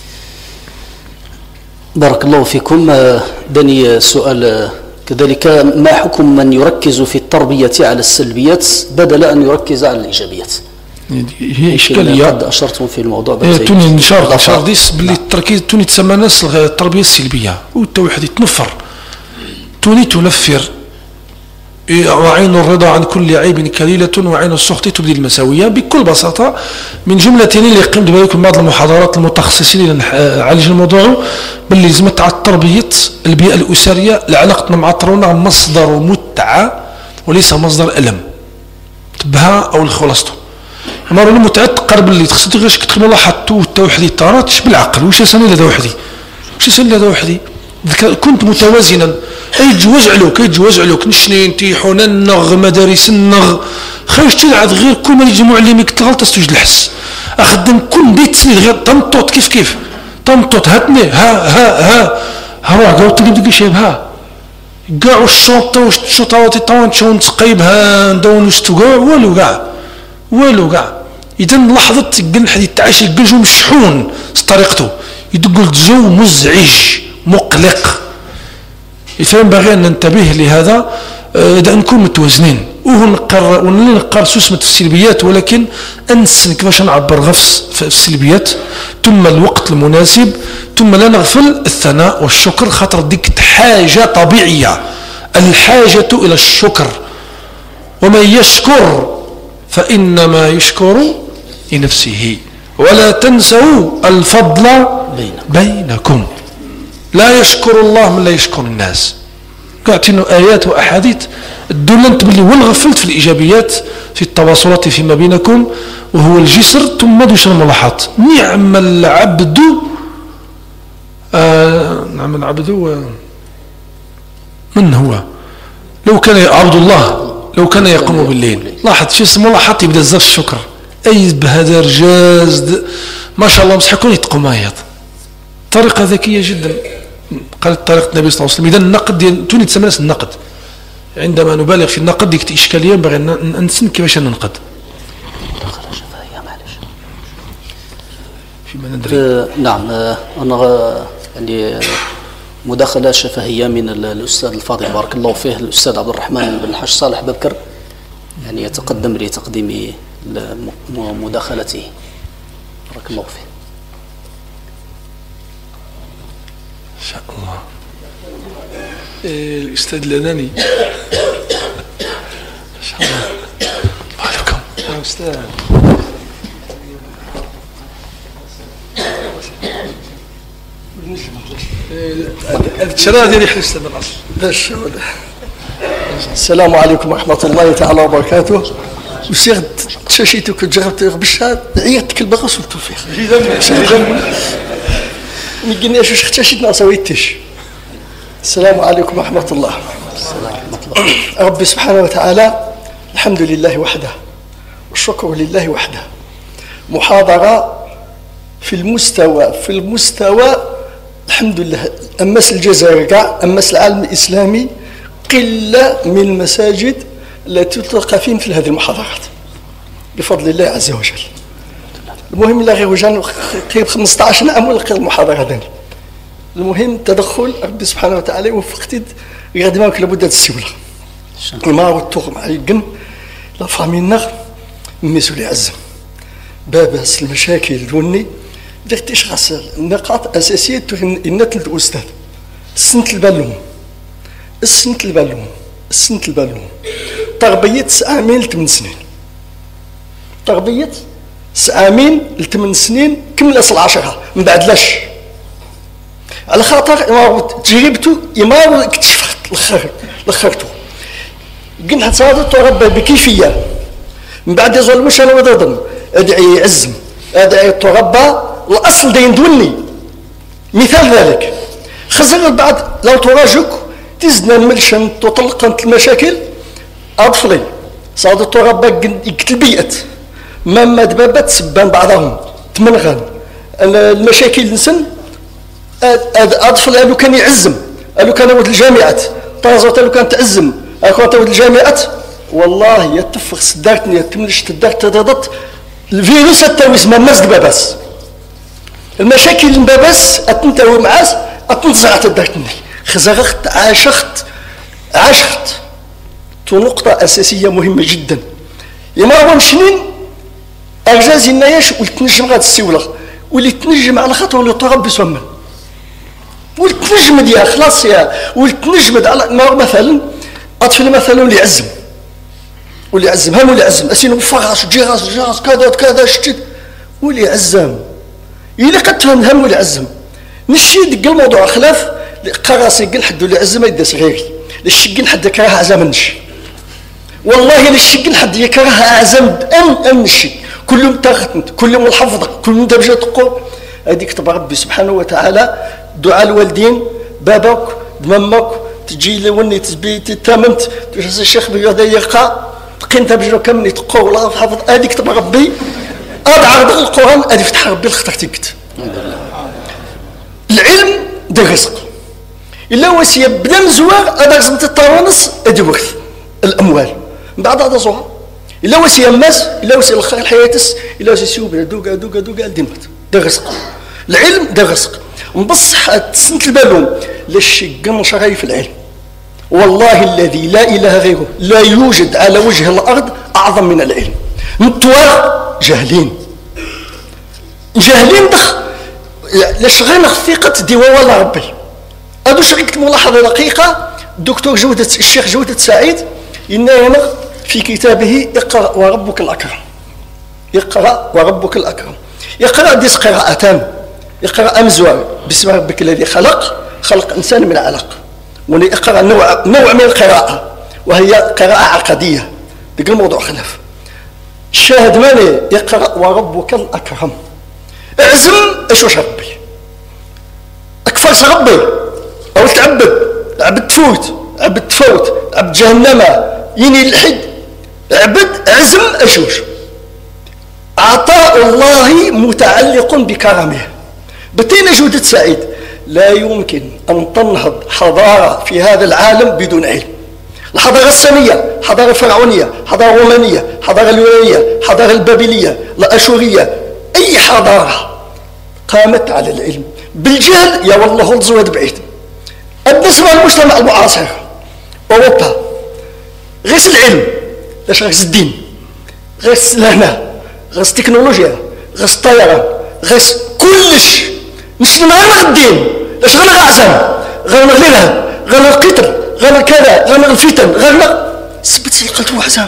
بارك الله فيكم. دني سؤال كذلك، ما حكم من يركز في التربية على السلبيات بدل أن يركز على الإيجابيات؟ هي إشكالية قد أشرتم في الموضوع إيه توني نشار نشار ديس باللي التركيز توني تسمى ناس التربية السلبية والتوحيد تنفر توني تنفر وعين الرضا عن كل عيب كليلة وعين السخط تبدي المساوية بكل بساطة. من جملة اللي يقيم بالكم بعض المحاضرات المتخصصين اللي نعالج الموضوع باللي لازمت على تربية البيئة الأسرية لعلاقتنا مع الطرونة مصدر متعة وليس مصدر ألم تبها أو الخلاصته. مرة المتعة تقرب اللي تخصدي غير كتخدم الله حطو التوحدي طاراتش بالعقل واش سني لهذا وحدي واش سني لهذا وحدي كنت متوازنا اي جواز علوك اي جواز علوك نشنين تيحون النغ مدارس النغ خايش تلعب غير كل ما يجي معلمك تغلط تستوجد الحس اخدم كل بيت سنين غير تمطط كيف كيف تمطط هاتني ها ها ها هروح قاوت اللي بدك شيب ها كاع الشوطه والشوطات طون شون تقيبها ندون وستوكاع والو كاع والو كاع. اذا لحظه قن حديث تعاشي الجو مشحون طريقته يدق الجو مزعج مقلق. فينبغي ان ننتبه لهذا اذا نكون متوازنين ونقر ونقر سوسمة السلبيات ولكن انسن كيفاش نعبر غفص في السلبيات ثم الوقت المناسب ثم لا نغفل الثناء والشكر خاطر ديك حاجه طبيعيه الحاجه الى الشكر ومن يشكر فانما يشكر لنفسه ولا تنسوا الفضل بينكم. لا يشكر الله من لا يشكر الناس. قاعدين آيات وأحاديث الدلنت باللي والغفلت في الإيجابيات في التواصلات فيما بينكم وهو الجسر ثم دوش الملاحظات. نعم العبد آه نعم العبد من هو لو كان عبد الله لو كان يقوم بالليل. لاحظ شو اسمه لاحظت يبدا زر الشكر أي بهذا رجاز ما شاء الله مسح يكون يتقوم آيات. طريقة ذكية جدا قالت طريقة النبي صلى الله عليه وسلم. إذا النقد توني تسمى ناس النقد عندما نبالغ في النقد ديك إشكالية ينبغي أن نسن كيفاش ننقد. فيما ندري. نعم أنا يعني مداخلة شفهية من الأستاذ الفاضل بارك الله فيه الأستاذ عبد الرحمن بن الحاج صالح ببكر يعني يتقدم لتقديم مداخلته بارك الله فيه. إن شاء الله. إيه الأستاذ الأناني إن شاء الله. عليكم يا أستاذ. الشراء ديالي حسن الأصل. السلام عليكم ورحمة الله تعالى وبركاته. وسير تشاشيتك جربت بالشهاد عيطتك البغص والتوفيق. ما قلناش واش اختشيتنا سويتش. السلام عليكم ورحمة الله. ربي سبحانه وتعالى الحمد لله وحده والشكر لله وحده. محاضرة في المستوى في المستوى الحمد لله أمس الجزائر كاع أمس العالم الإسلامي قلة من المساجد التي تلقى فيها مثل هذه المحاضرات بفضل الله عز وجل. المهم لا غير وجان قريب خمسطاش عام ولا قريب المحاضرة هذاني. المهم تدخل ربي سبحانه وتعالى وفقتي غادي ما لابد تسولها. ما والتوغ مع يقن لا فامينا مسؤولي عزم باباس المشاكل دوني درت ايش غسل نقاط اساسيه النت الاستاذ السنت البالون السنت البالون السنت البالون تربيه تسعة من ثمان سنين تربيه تسعة من ثمان سنين كمل اصل عشرة من بعد لاش على خاطر تجربته إمام اكتشفت الخير لخرته قلنا تصادت تربى بكيفية من بعد يزول وش أنا وضدم أدعي عزم أدعي تربى الأصل دين دوني. مثال ذلك خزر بعد لو تراجعك تزنا الملشن تطلقت المشاكل أطفلي صادت تربى يقتل بيئة مما دبابة تسبان بعضهم تمنغان المشاكل نسن أطفال قالوا كان يعزم قالوا كان ولد الجامعات طازوت قالوا كان تعزم قالوا ولد الجامعات والله يتفق صدارتني يتملش تدارت تضغط الفيروس التويس ما مز دباباس المشاكل الباباس أتنتهي معاس أتنزع تدارتني خزغت عاشقت عاشقت تو نقطة أساسية مهمة جدا يما شنين أجازي النايش والتنجم غاد السيولة واللي تنجم على خاطر اللي تربص ومن والتنجمد يا خلاص يا والتنجمد على مثلا أطفال مثلا اللي يعزم واللي يعزم هم واللي يعزم أسينو فغاس جيغاس جيغاس كذا كذا شتت واللي يعزم إذا قد تفهم هم واللي يعزم نشي دق الموضوع خلاف قراصي قل حد اللي يعزم يدس غيري للشقن حد يكره أعزم نشي والله للشقن حد يكره أعزم أن أمشي كل يوم تاخذ كل يوم الحفظك كل يوم تبجى تقول هذيك تبع ربي سبحانه وتعالى دعاء الوالدين بابك دممك تجي لوني تسبي تتامنت تجلس الشيخ بيهذا يقع تقين تبجى كم تقول الله حفظ هذيك تبع ربي أدعى القرآن هذه فتح ربي الخطر تكت العلم ده رزق إلا وسي بدا مزوار هذا لازم تتطاونس ادي وقت الأموال من بعد هذا زوار إلا وسي الناس إلا وسي الحياتس إلا وسي سيوب دوكا دوكا دوكا ديمات ده رزق العلم ده رزق بصح تسنت البالون للشقن شراي في العلم والله الذي لا إله غيره لا يوجد على وجه الأرض أعظم من العلم نتوا جاهلين جاهلين دخ لاش غير ثقة ديوا ولا ربي هادو شريك ملاحظة دقيقة الدكتور جودة الشيخ جودة سعيد إننا في كتابه اقرأ وربك الأكرم اقرأ وربك الأكرم يقرأ ديس قراءتان يقرأ أمزوار باسم ربك الذي خلق خلق إنسان من علق ويقرأ نوع نوع من القراءة وهي قراءة عقدية ديك الموضوع خلاف الشاهد ماني يقرأ وربك الأكرم اعزم ايش واش ربي اكفرس ربي او تعبد عبد تفوت عبد تفوت عبد جهنم يني الحد عبد عزم اشوش عطاء الله متعلق بكرمه بتينا جودة سعيد لا يمكن ان تنهض حضارة في هذا العالم بدون علم الحضارة السامية حضارة الفرعونية حضارة الرومانية حضارة اليونانية حضارة البابلية الاشورية اي حضارة قامت على العلم بالجهل يا والله الزواد بعيد بالنسبة للمجتمع المعاصر أوروبا غير العلم لاش غير الدين غير الهنا غير التكنولوجيا غير الطيران غير كلش مش غير الدين لاش غير العزم غير الغنى غير القتل غير كذا غير الفتن غير سبت القلت وحزام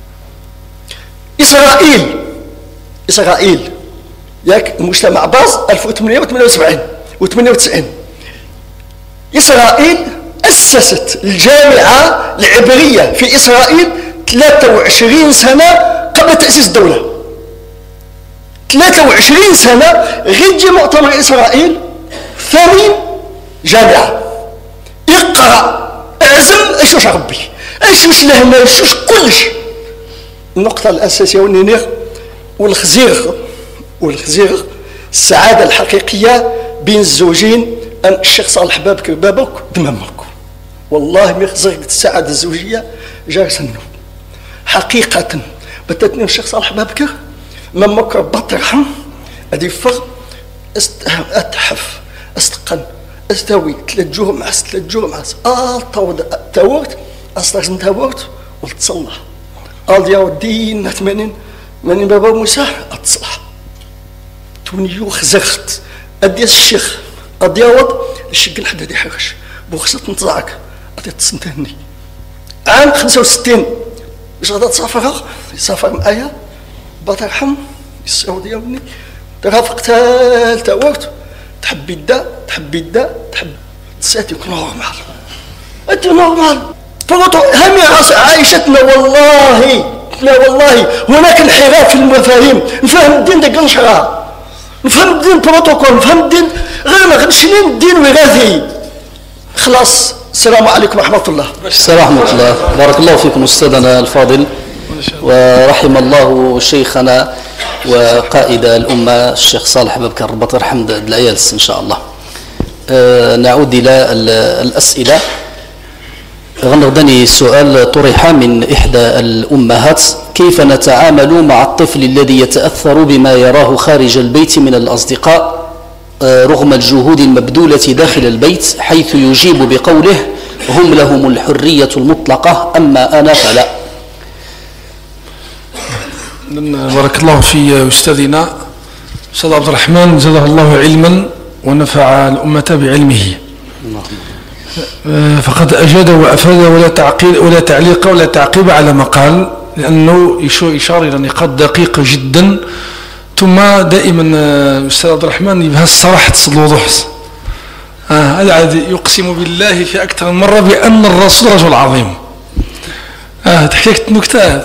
إسرائيل إسرائيل ياك المجتمع باز ألف وثمانمائة وثمانية وسبعين وثمانية وتسعين إسرائيل أسست الجامعة العبرية في إسرائيل ثلاثة وعشرين سنة قبل تأسيس الدولة ثلاثة وعشرين سنة غير جي مؤتمر إسرائيل ثاني جامعة اقرأ اعزم ايش واش ربي ايش واش لهنا ايش واش كلش النقطة الأساسية والنينيغ والخزيغ والخزيغ السعادة الحقيقية بين الزوجين أن الشيخ صالح بابك بابك دمامك والله ما يخزيغ السعادة الزوجية جار سنو حقيقة بتتني الشيخ صالح بابك مامك ربط يرحم أدي فغ أتحف أستقن أستوي ثلاث جوه معس ثلاث جوه معس آه طاود تاورت أصلا تاورت وتصلح قال يا ودي ثمانين ثمانين بابا موسى أتصلح تونيو خزغت أدي الشيخ قد ياوض الشيخ الحد هذه حرش بوخصت نطلعك أدي تسنتهني عام خمسة وستين باش غادا تسافر يسافر معايا بترحم السعودية وني ترافقت تاورت تحبي الدا تحبي الدا تحب تساتي نورمال أنت نورمال فوتو همي عايشتنا والله لا والله هناك انحراف في المفاهيم نفهم الدين داك نشرها نفهم الدين بروتوكول نفهم الدين غير ما غنشنين الدين وغاثي خلاص السلام عليكم ورحمة الله. السلام ورحمة الله. بارك الله فيكم أستاذنا الفاضل ورحم الله شيخنا وقائد الأمة الشيخ صالح بكر البطر حمد العيالس إن شاء الله. أه نعود إلى الأسئلة. غنغدني سؤال طرح من إحدى الأمهات: كيف نتعامل مع الطفل الذي يتأثر بما يراه خارج البيت من الأصدقاء رغم الجهود المبذولة داخل البيت، حيث يجيب بقوله: هم لهم الحرية المطلقة أما أنا فلا؟ بارك الله في أستاذنا أستاذ عبد الرحمن، جزاه الله علما ونفع الأمة بعلمه. فقد أجاد وأفاد ولا تعقيل ولا تعليق ولا تعقيب على ما قال، لأنه يشار إلى نقاط دقيقة جدا. ثم دائما أستاذ عبد الرحمن يبها الصراحة الوضوح. هذا آه يقسم بالله في أكثر من مرة بأن الرسول رجل عظيم. آه تحكيك النكتة.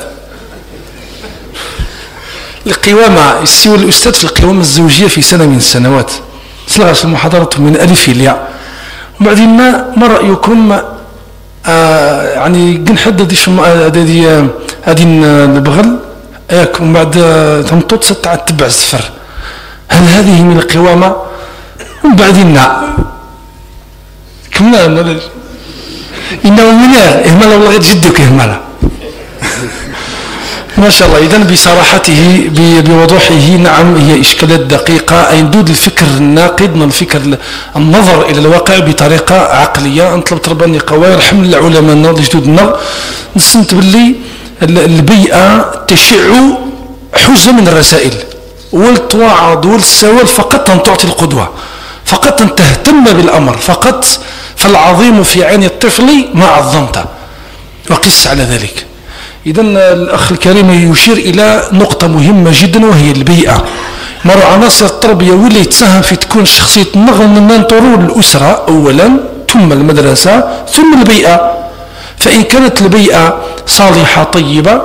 القوامة يستوي الأستاذ في القوامة الزوجية في سنة من السنوات، سلغش المحاضرة من ألف إلى وبعدين ما ما رأيكم؟ آه يعني قنحد هذه هذه البغل ياك، ومن بعد تمطط ستة تتبع الزفر. هل هذه من القوامة؟ ومن بعدين كمنا ولا إنه منها إهمال والله غير جدك إهمالها ما شاء الله. إذن بصراحته بوضوحه، نعم هي إشكالات دقيقة، أي ندود الفكر الناقد من الفكر النظر إلى الواقع بطريقة عقلية. نطلب ترباني قوائر حمل العلماء الناضج جدودنا نسنت باللي البيئة تشع حزة من الرسائل، والتواعد والسوال فقط أن تعطي القدوة، فقط أن تهتم بالأمر، فقط فالعظيم في عين الطفل ما عظمته، وقس على ذلك. إذن الأخ الكريم يشير إلى نقطة مهمة جدا، وهي البيئة. مر عناصر التربية واللي تساهم في تكون شخصية النغم من ننطروا الأسرة أولا، ثم المدرسة، ثم البيئة. فإن كانت البيئة صالحة طيبة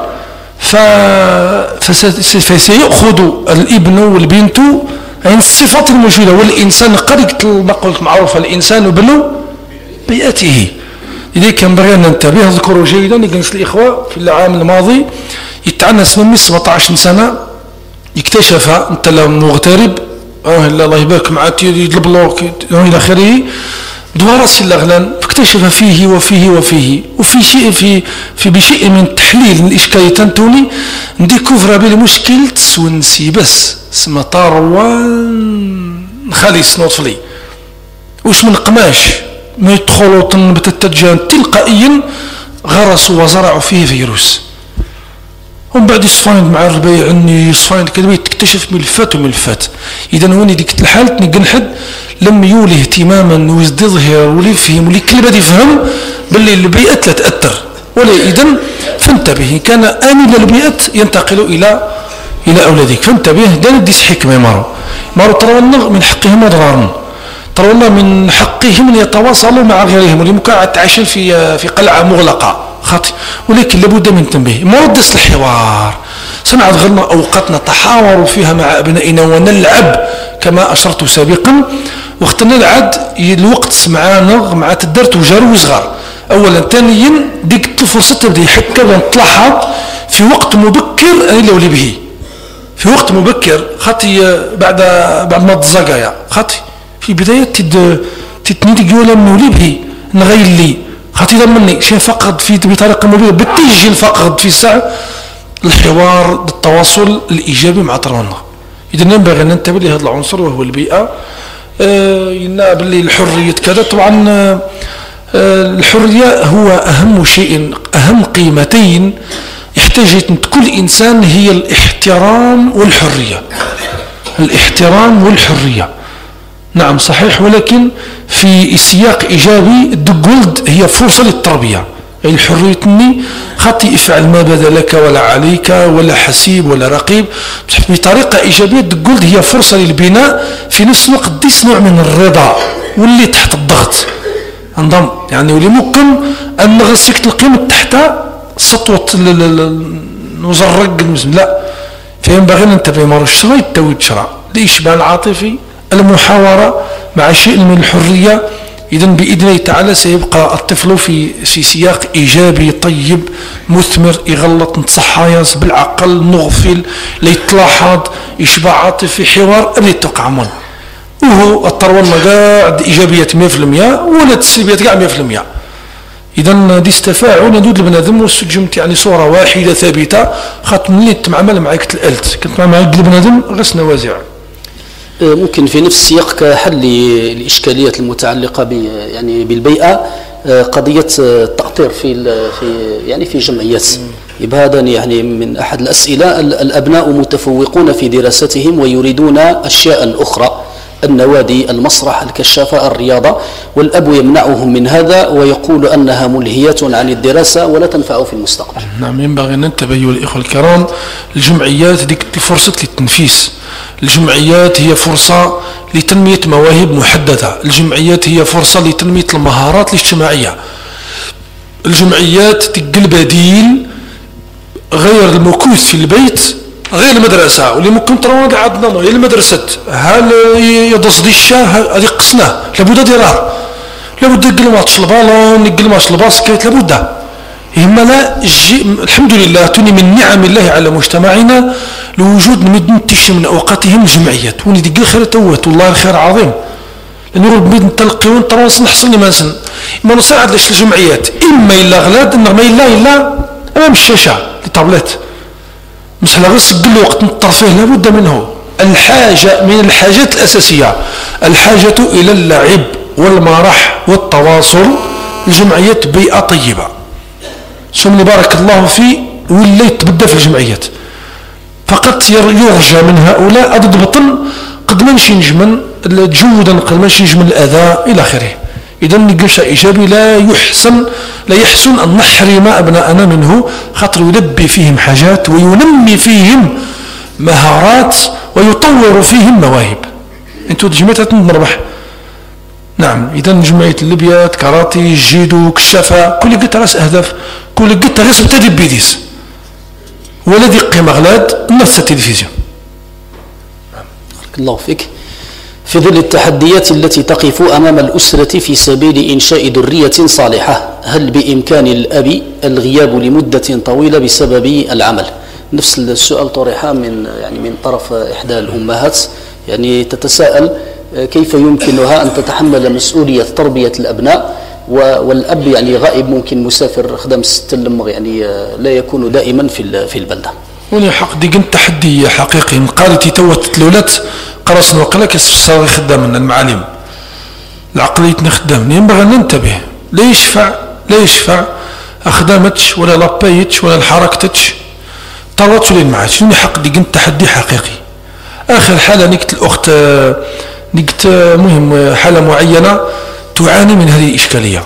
فسيأخذ الابن والبنت عن الصفات الموجودة، والإنسان قد المقولة معروفة: الإنسان ابن بيئته. لذلك ينبغي أن ننتبه. أذكر جيدا يجلس الإخوة في العام الماضي يتعنس من سبعة عشر سنة، اكتشف أنت مغترب آه الله يبارك معك يطلب له إلى آخره دوار الأغلال، فاكتشف فيه وفيه وفيه وفي شيء في في بشيء من تحليل الإشكال تنتوني نديكوفر بالمشكل تسونسي بس اسمه طاروان خالص نوطفلي وش من قماش ما يدخلوا تنبت التدجان تلقائيا غرسوا وزرعوا فيه فيروس. ومن بعد يصفاين مع الربيع اني يصفاين كذا تكتشف ملفات وملفات. اذا هوني ديك الحالة نقنحد لم يولي اهتماما ويزدظهر ولي فهم ولي كل بدا يفهم باللي البيئة لا تأثر ولا. اذا فانتبه، كان آمن للبيئة ينتقل الى الى اولادك، فانتبه. دا نديس حكمة مارو مارو ترى من حقهم اضرارا، ترى والله من حقهم ان يتواصلوا مع غيرهم، واللي ممكن عايشين في في قلعة مغلقة خاطئ، ولكن لابد من تنبيه. مردس الحوار سنعد غلنا أوقات نتحاور فيها مع أبنائنا ونلعب كما أشرت سابقا، وقت نلعب الوقت معانا مع تدرت وجار وصغار. أولا ثانيا ديك الفرصة تبدأ يحكى ونطلعها في وقت مبكر إلا ولي به، في وقت مبكر خاطي بعد بعد ما تزاقايا خاطي في بداية تد تتنيدي ولا نولي به نغير لي خاطي مني شيء فقد في بطريقة مباشرة بالتيجي فقد في الساعة الحوار التواصل الإيجابي مع طرفنا. إذا ينبغي أن ننتبه لهذا العنصر وهو البيئة. آه باللي الحرية كذا طبعا آه الحرية هو أهم شيء، أهم قيمتين يحتاج كل إنسان هي الاحترام والحرية. الاحترام والحرية نعم صحيح، ولكن في سياق إيجابي. الدقولد هي فرصة للتربية، يعني الحرية تني خاطي افعل ما بدا لك ولا عليك ولا حسيب ولا رقيب بطريقة إيجابية. الدقولد هي فرصة للبناء، في نفس الوقت ديس نوع من الرضا واللي تحت الضغط انضم، يعني واللي ممكن أن نغسك تلقيم تحت سطوة نزرق لا. فينبغي أن ننتبه مروش شغل التويد شرع الإشبال العاطفي، المحاورة مع شيء من الحرية إذا بإذن الله تعالى سيبقى الطفل في في سياق إيجابي طيب مثمر، يغلط نتصحايص بالعقل نغفل ليتلاحظ يشبع عاطفي حوار اللي يتوقع عمون، وهو الترونا قاعد إيجابيات مئة في المئة ولا السلبيات قاع مئة في المئة. إذا دي استفاعل ندود البنادم والسجمت يعني صورة واحدة ثابتة، خاطر ملي تمعمل معاك تلالت كنت مع معاك البنادم غس نوازع. ممكن في نفس السياق كحل الإشكاليات المتعلقة ب يعني بالبيئة قضية التأطير في في يعني في جمعيات. هذا يعني من أحد الأسئلة. الأبناء متفوقون في دراستهم ويريدون أشياء أخرى، النوادي، المسرح، الكشافة، الرياضة، والأب يمنعهم من هذا ويقول أنها ملهيات عن الدراسة ولا تنفع في المستقبل. نعم، ينبغي أن ننتبه أيها الإخوة الكرام. الجمعيات ديك فرصة للتنفيس، الجمعيات هي فرصة لتنمية مواهب محددة، الجمعيات هي فرصة لتنمية المهارات الاجتماعية. الجمعيات تقل بديل غير المكوث في البيت غير المدرسة، واللي ممكن ترونا قعدنا غير المدرسة هل يدص دي الشاه هذه قسناه لابد ديرها، لابد نقل ماتش البالون، نقل ماتش الباسكت، لابد إما لا جي. الحمد لله توني من نعم الله على مجتمعنا لوجود مدنتش من أوقاتهم جمعيات، وني دقل خير توت والله الخير عظيم، لأن يقول بيد نتلقيون تراس نحصل ما نسن ما نساعد ليش الجمعيات إما إلا غلاد إنما إلا إلا أمام الشاشة لطابلات مسألة غير سجل وقت الترفيه لابد منه. الحاجة من الحاجات الأساسية الحاجة إلى اللعب والمرح والتواصل. الجمعيات بيئة طيبة سمني بارك الله فيه واللي يتبدأ في الجمعيات فقط يرجى من هؤلاء أضد بطن قد ما نشي نجمن جودا قد ما نشي نجمن الأذى إلى آخره. إذا نقلش إيجابي لا يحسن لا يحسن أن نحرم أبناءنا منه، خاطر يلبي فيهم حاجات وينمي فيهم مهارات ويطور فيهم مواهب. أنتوا جمعية نربح. نعم، إذا جمعية الليبيات كاراتي جيدو كشافة كل قلت راس أهداف، كل قلت راس بتدي بيديس والذي قيمة غلاد نفس التلفزيون. بارك الله فيك. في ظل التحديات التي تقف أمام الأسرة في سبيل إنشاء ذرية صالحة، هل بإمكان الأب الغياب لمدة طويلة بسبب العمل؟ نفس السؤال طرح من يعني من طرف إحدى الأمهات، يعني تتساءل كيف يمكنها أن تتحمل مسؤولية تربية الأبناء والأب يعني غائب، ممكن مسافر خدام ست لمغ يعني لا يكون دائما في في البلدة. وني حق دي قلت تحدي حقيقي قالتي توت الأولاد قرصنا وقلا كسر خدامنا المعالم العقلية خدامنا. ينبغي أن ننتبه، لا يشفع لا يشفع أخدامتش ولا لابايتش ولا الحركتش طلعت ولا معاش. شنو حق دي قلت تحدي حقيقي. آخر حالة نكت الأخت نكت مهم حالة معينة تعاني من هذه الإشكالية.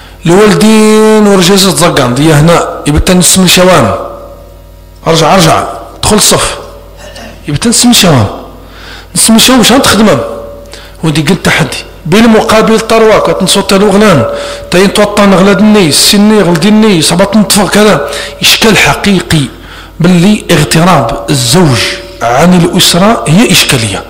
الوالدين ورجاز الزقان دي هنا يبقى نسمي شوام ارجع ارجع دخل الصف يبقى نسمي شوام نسمي شوام مش هتخدمهم. ودي قلت تحدي بالمقابل طروا كتنصوت الوغلان تاين توطن غلاد النيس سني غلدي النيس صبط نطفق كذا. إشكال حقيقي باللي اغتراب الزوج عن الأسرة هي إشكالية.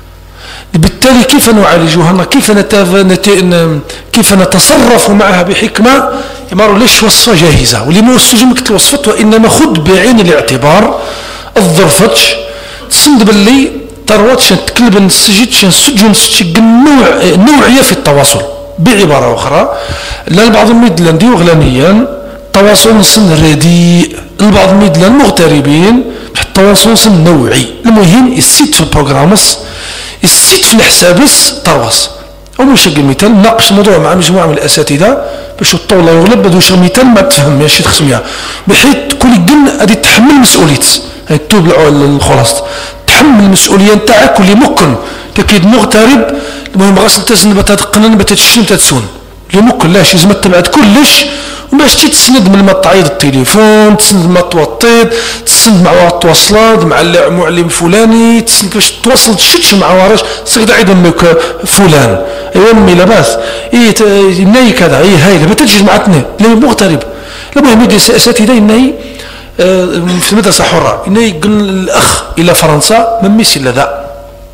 بالتالي كيف نعالجها؟ كيف نت... كيف نتصرف معها بحكمة؟ يمارو ليش وصفة جاهزة واللي ما وصفت الوصفة، وإنما خذ بعين الاعتبار الظرفتش تسند باللي ترواتش تكلب نسجد شنسجد نسجد النوع نوعية في التواصل. بعبارة أخرى لا البعض الميدلان دي وغلانيا تواصل نصن رديء، البعض الميدلان مغتربين التواصل نصن نوعي. المهم السيت في البروغرامس السيت في الحسابس ترواص. أو مش مثال ناقش الموضوع مع مجموعة من الأساتذة باش الطاولة يغلب بدوش مثال ما تفهم ماشي تخصميها، بحيث كل جن هذه تحمل مسؤولية هاي توب الخلاص تحمل المسؤولية نتاعك واللي ممكن تكيد مغترب. المهم غاس تسند بتتقنن بتتشم تتسون اللي ممكن لاش لازم تبعد كلش وباش تسند من ما تعيط التليفون، تسند ما توطيد، تسند مع التواصلات مع المعلم فلاني، تسند باش تواصل تشتش مع وراش تسند عيد امك فلان ايوا امي لاباس اي ناي كذا اي هاي ما تجيش مع اثنين لا مغترب. المهم يدي اساتذه ناي في المدرسه حره ناي يقول الاخ الى فرنسا ما ميسي الا ذا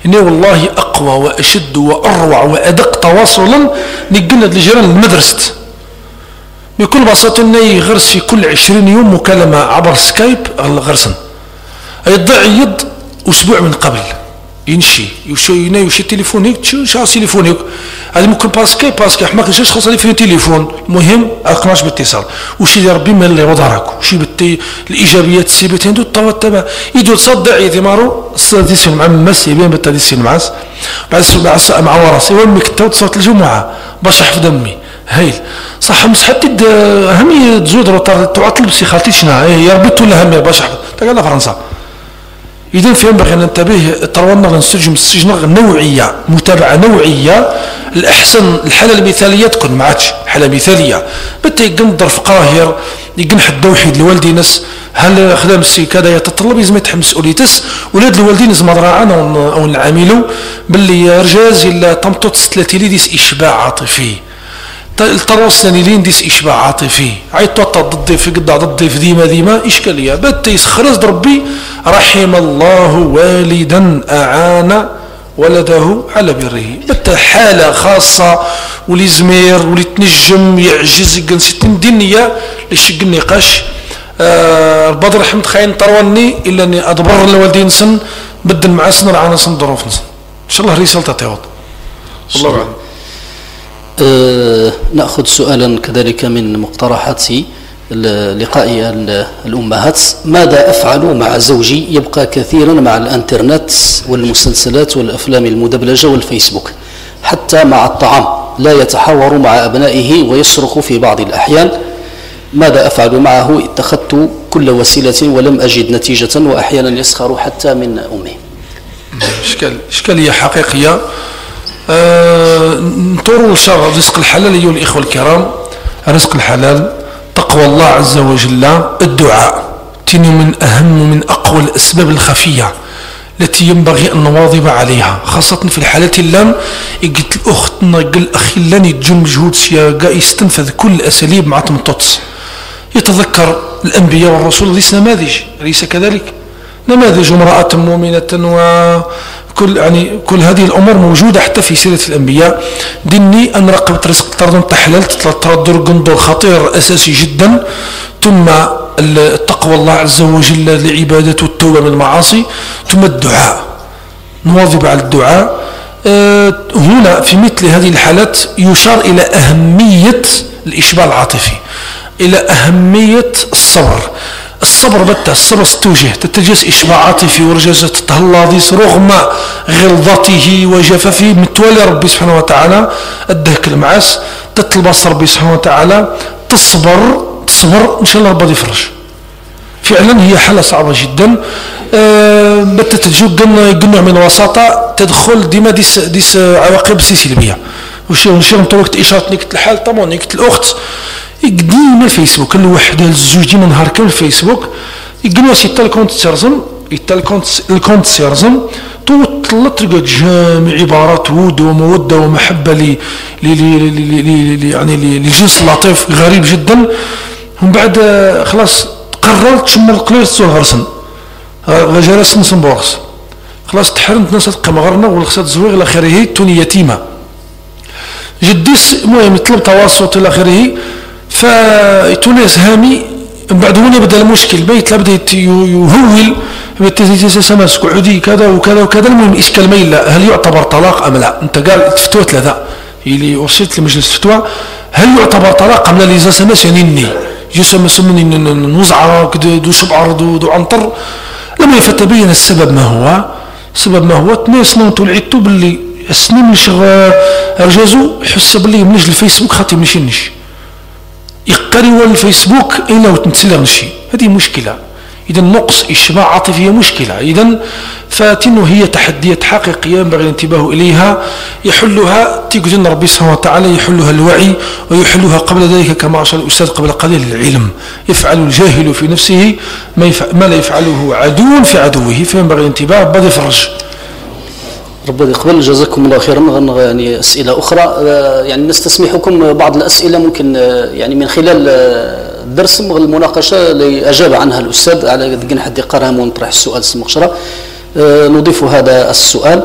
إني والله أقوى وأشد وأروع وأدق تواصلا نقلنا الجيران المدرسة بكل بساطة إني غرس في كل عشرين يوم مكالمة عبر سكايب غرسا يضيع يد أسبوع من قبل ينشي يشي يشي تليفونيك شو شو تليفونيك هذا ممكن باسكي باسكي حماك نشاش خاصة لي في تليفون المهم أقناش باتصال وشي اللي ربي من اللي وضعك وشي بالتي الإيجابيات السلبيات دو الطوات تبع يدو تصدع يدمارو السادسين مع المس يبين بالتادسين معاس بعد بعد مع وراسي وامك تو تصوت الجمعة باش يحفظ دمي هايل صح مسحتي همي تزود روطار تعطل بسي خالتي شنو يا ربي ولا همي باش يحفظ تقال فرنسا إذا فينبغي أن ننتبه طرونا لنسجم السجن نوعية متابعة نوعية الأحسن الحالة المثالية تكون ما عادش حالة مثالية بتا يقندر في قاهر يقنح الدوحيد لوالدي ناس هل خدام السي كذا يتطلب لازم يتحمل مسؤوليتس ولاد الوالدين لازم راعانا أو نعاملوا باللي رجاز إلا تمطط ستلاتيلي ديس إشباع عاطفي التراص لين ديس إشباع عاطفي عيطوطا ضدي في قدع ضدي في ديما ديما إشكالية بات يسخرز ربي رحم الله والدا أعان ولده على بره بات حالة خاصة ولي زمير ولي تنجم يعجز يقن ستين دنيا لشق النقاش آه البدر حمد خاين طرواني إلا أني أدبر الوالدين سن بدل مع سن رعانا سن ظروف نسن إن شاء الله رسالة تعوض الله أعلم. أه نأخذ سؤالا كذلك من مقترحات لقاء الأمهات. ماذا أفعل مع زوجي يبقى كثيرا مع الانترنت والمسلسلات والأفلام المدبلجة والفيسبوك حتى مع الطعام لا يتحاور مع أبنائه ويصرخ في بعض الأحيان؟ ماذا أفعل معه؟ اتخذت كل وسيلة ولم أجد نتيجة وأحيانا يسخر حتى من أمه. إشكال إشكالية حقيقية. أه نطور شر رزق الحلال أيها الإخوة الكرام. رزق الحلال تقوى الله عز وجل، الدعاء تني من أهم ومن أقوى الأسباب الخفية التي ينبغي أن نواظب عليها، خاصة في الحالات اللام قلت الأخت نقل أخي لن يتجن مجهود سياقا يستنفذ كل الأساليب مع تمطط. يتذكر الأنبياء والرسول ليس نماذج، أليس كذلك؟ نماذج امرأة مؤمنة وكل يعني كل هذه الأمور موجودة حتى في سيرة الأنبياء. دني أن رقبة رزق تردن تحلل تردر قندر خطير أساسي جدا، ثم التقوى الله عز وجل لعبادة التوبة من المعاصي، ثم الدعاء، نواظب على الدعاء. أه هنا في مثل هذه الحالات يشار إلى أهمية الإشباع العاطفي، إلى أهمية الصبر. الصبر بتا الصبر ستوجه تتجس إشباع عاطفي ورجازة تهلاضيس رغم غلظته وجفافه متولي ربي سبحانه وتعالى أدهك المعاس تتلبس ربي سبحانه وتعالى تصبر تصبر إن شاء الله ربي يفرج. فعلا هي حالة صعبة جدا. أه بتا تجوك قلنا من الوساطة تدخل ديما ديس, ديس عواقب سلبية وشي نطرق إشارة نكت الحال طبعا نكت الأخت يقديم الفيسبوك الوحدة الزوجي من نهار كامل الفيسبوك يقولوا سي تا الكونت سيرزم يتا الكونت الكونت سيرزم توطلت تلقى جامع عبارات ود ومودة ومحبة ل ل يعني لجنس اللطيف غريب جدا. ومن بعد خلاص قررت تشمل قليل تصور غرسن جلست نسن بورس خلاص تحرمت ناس تبقى مغرنا والخسات زويغ الى اخره توني يتيمة جديس المهم يطلب تواصل الى اخره. فتونس هامي من بعد هنا بدأ المشكل بيت لابد يهول بالتسلسل سعودي كذا وكذا وكذا. المهم إشكال ميلا هل يعتبر طلاق أم لا؟ أنت قال فتوى ثلاثة اللي وصلت لمجلس فتوى هل يعتبر طلاق أم لا؟ اللي زاسماس يعني إني جسم سمني نوزعة دو شبعر دو دو عنطر. لما يتبين السبب ما هو السبب ما هو تناس نونتو العيتو باللي السنين اللي شغال رجازو حس باللي منجل الفيسبوك خاطي منشنش يقروا الفيسبوك إلا وتنتسلغ شيء. هذه مشكلة. إذا نقص إشباع عاطفي مشكلة. إذا فاتنه هي تحديات حقيقية ينبغي الانتباه إليها يحلها تيقول ربي سبحانه وتعالى يحلها الوعي ويحلها قبل ذلك كما أشار الأستاذ قبل قليل العلم. يفعل الجاهل في نفسه ما, ما لا يفعله عدو في عدوه فينبغي الانتباه بدي فرج. ربنا يقبل. جزاكم الله خيرا. يعني أسئلة أخرى يعني نستسمحكم بعض الأسئلة ممكن يعني من خلال الدرس المناقشة اللي أجاب عنها الأستاذ على قد حد قرام ونطرح السؤال سمقشرة نضيف هذا السؤال.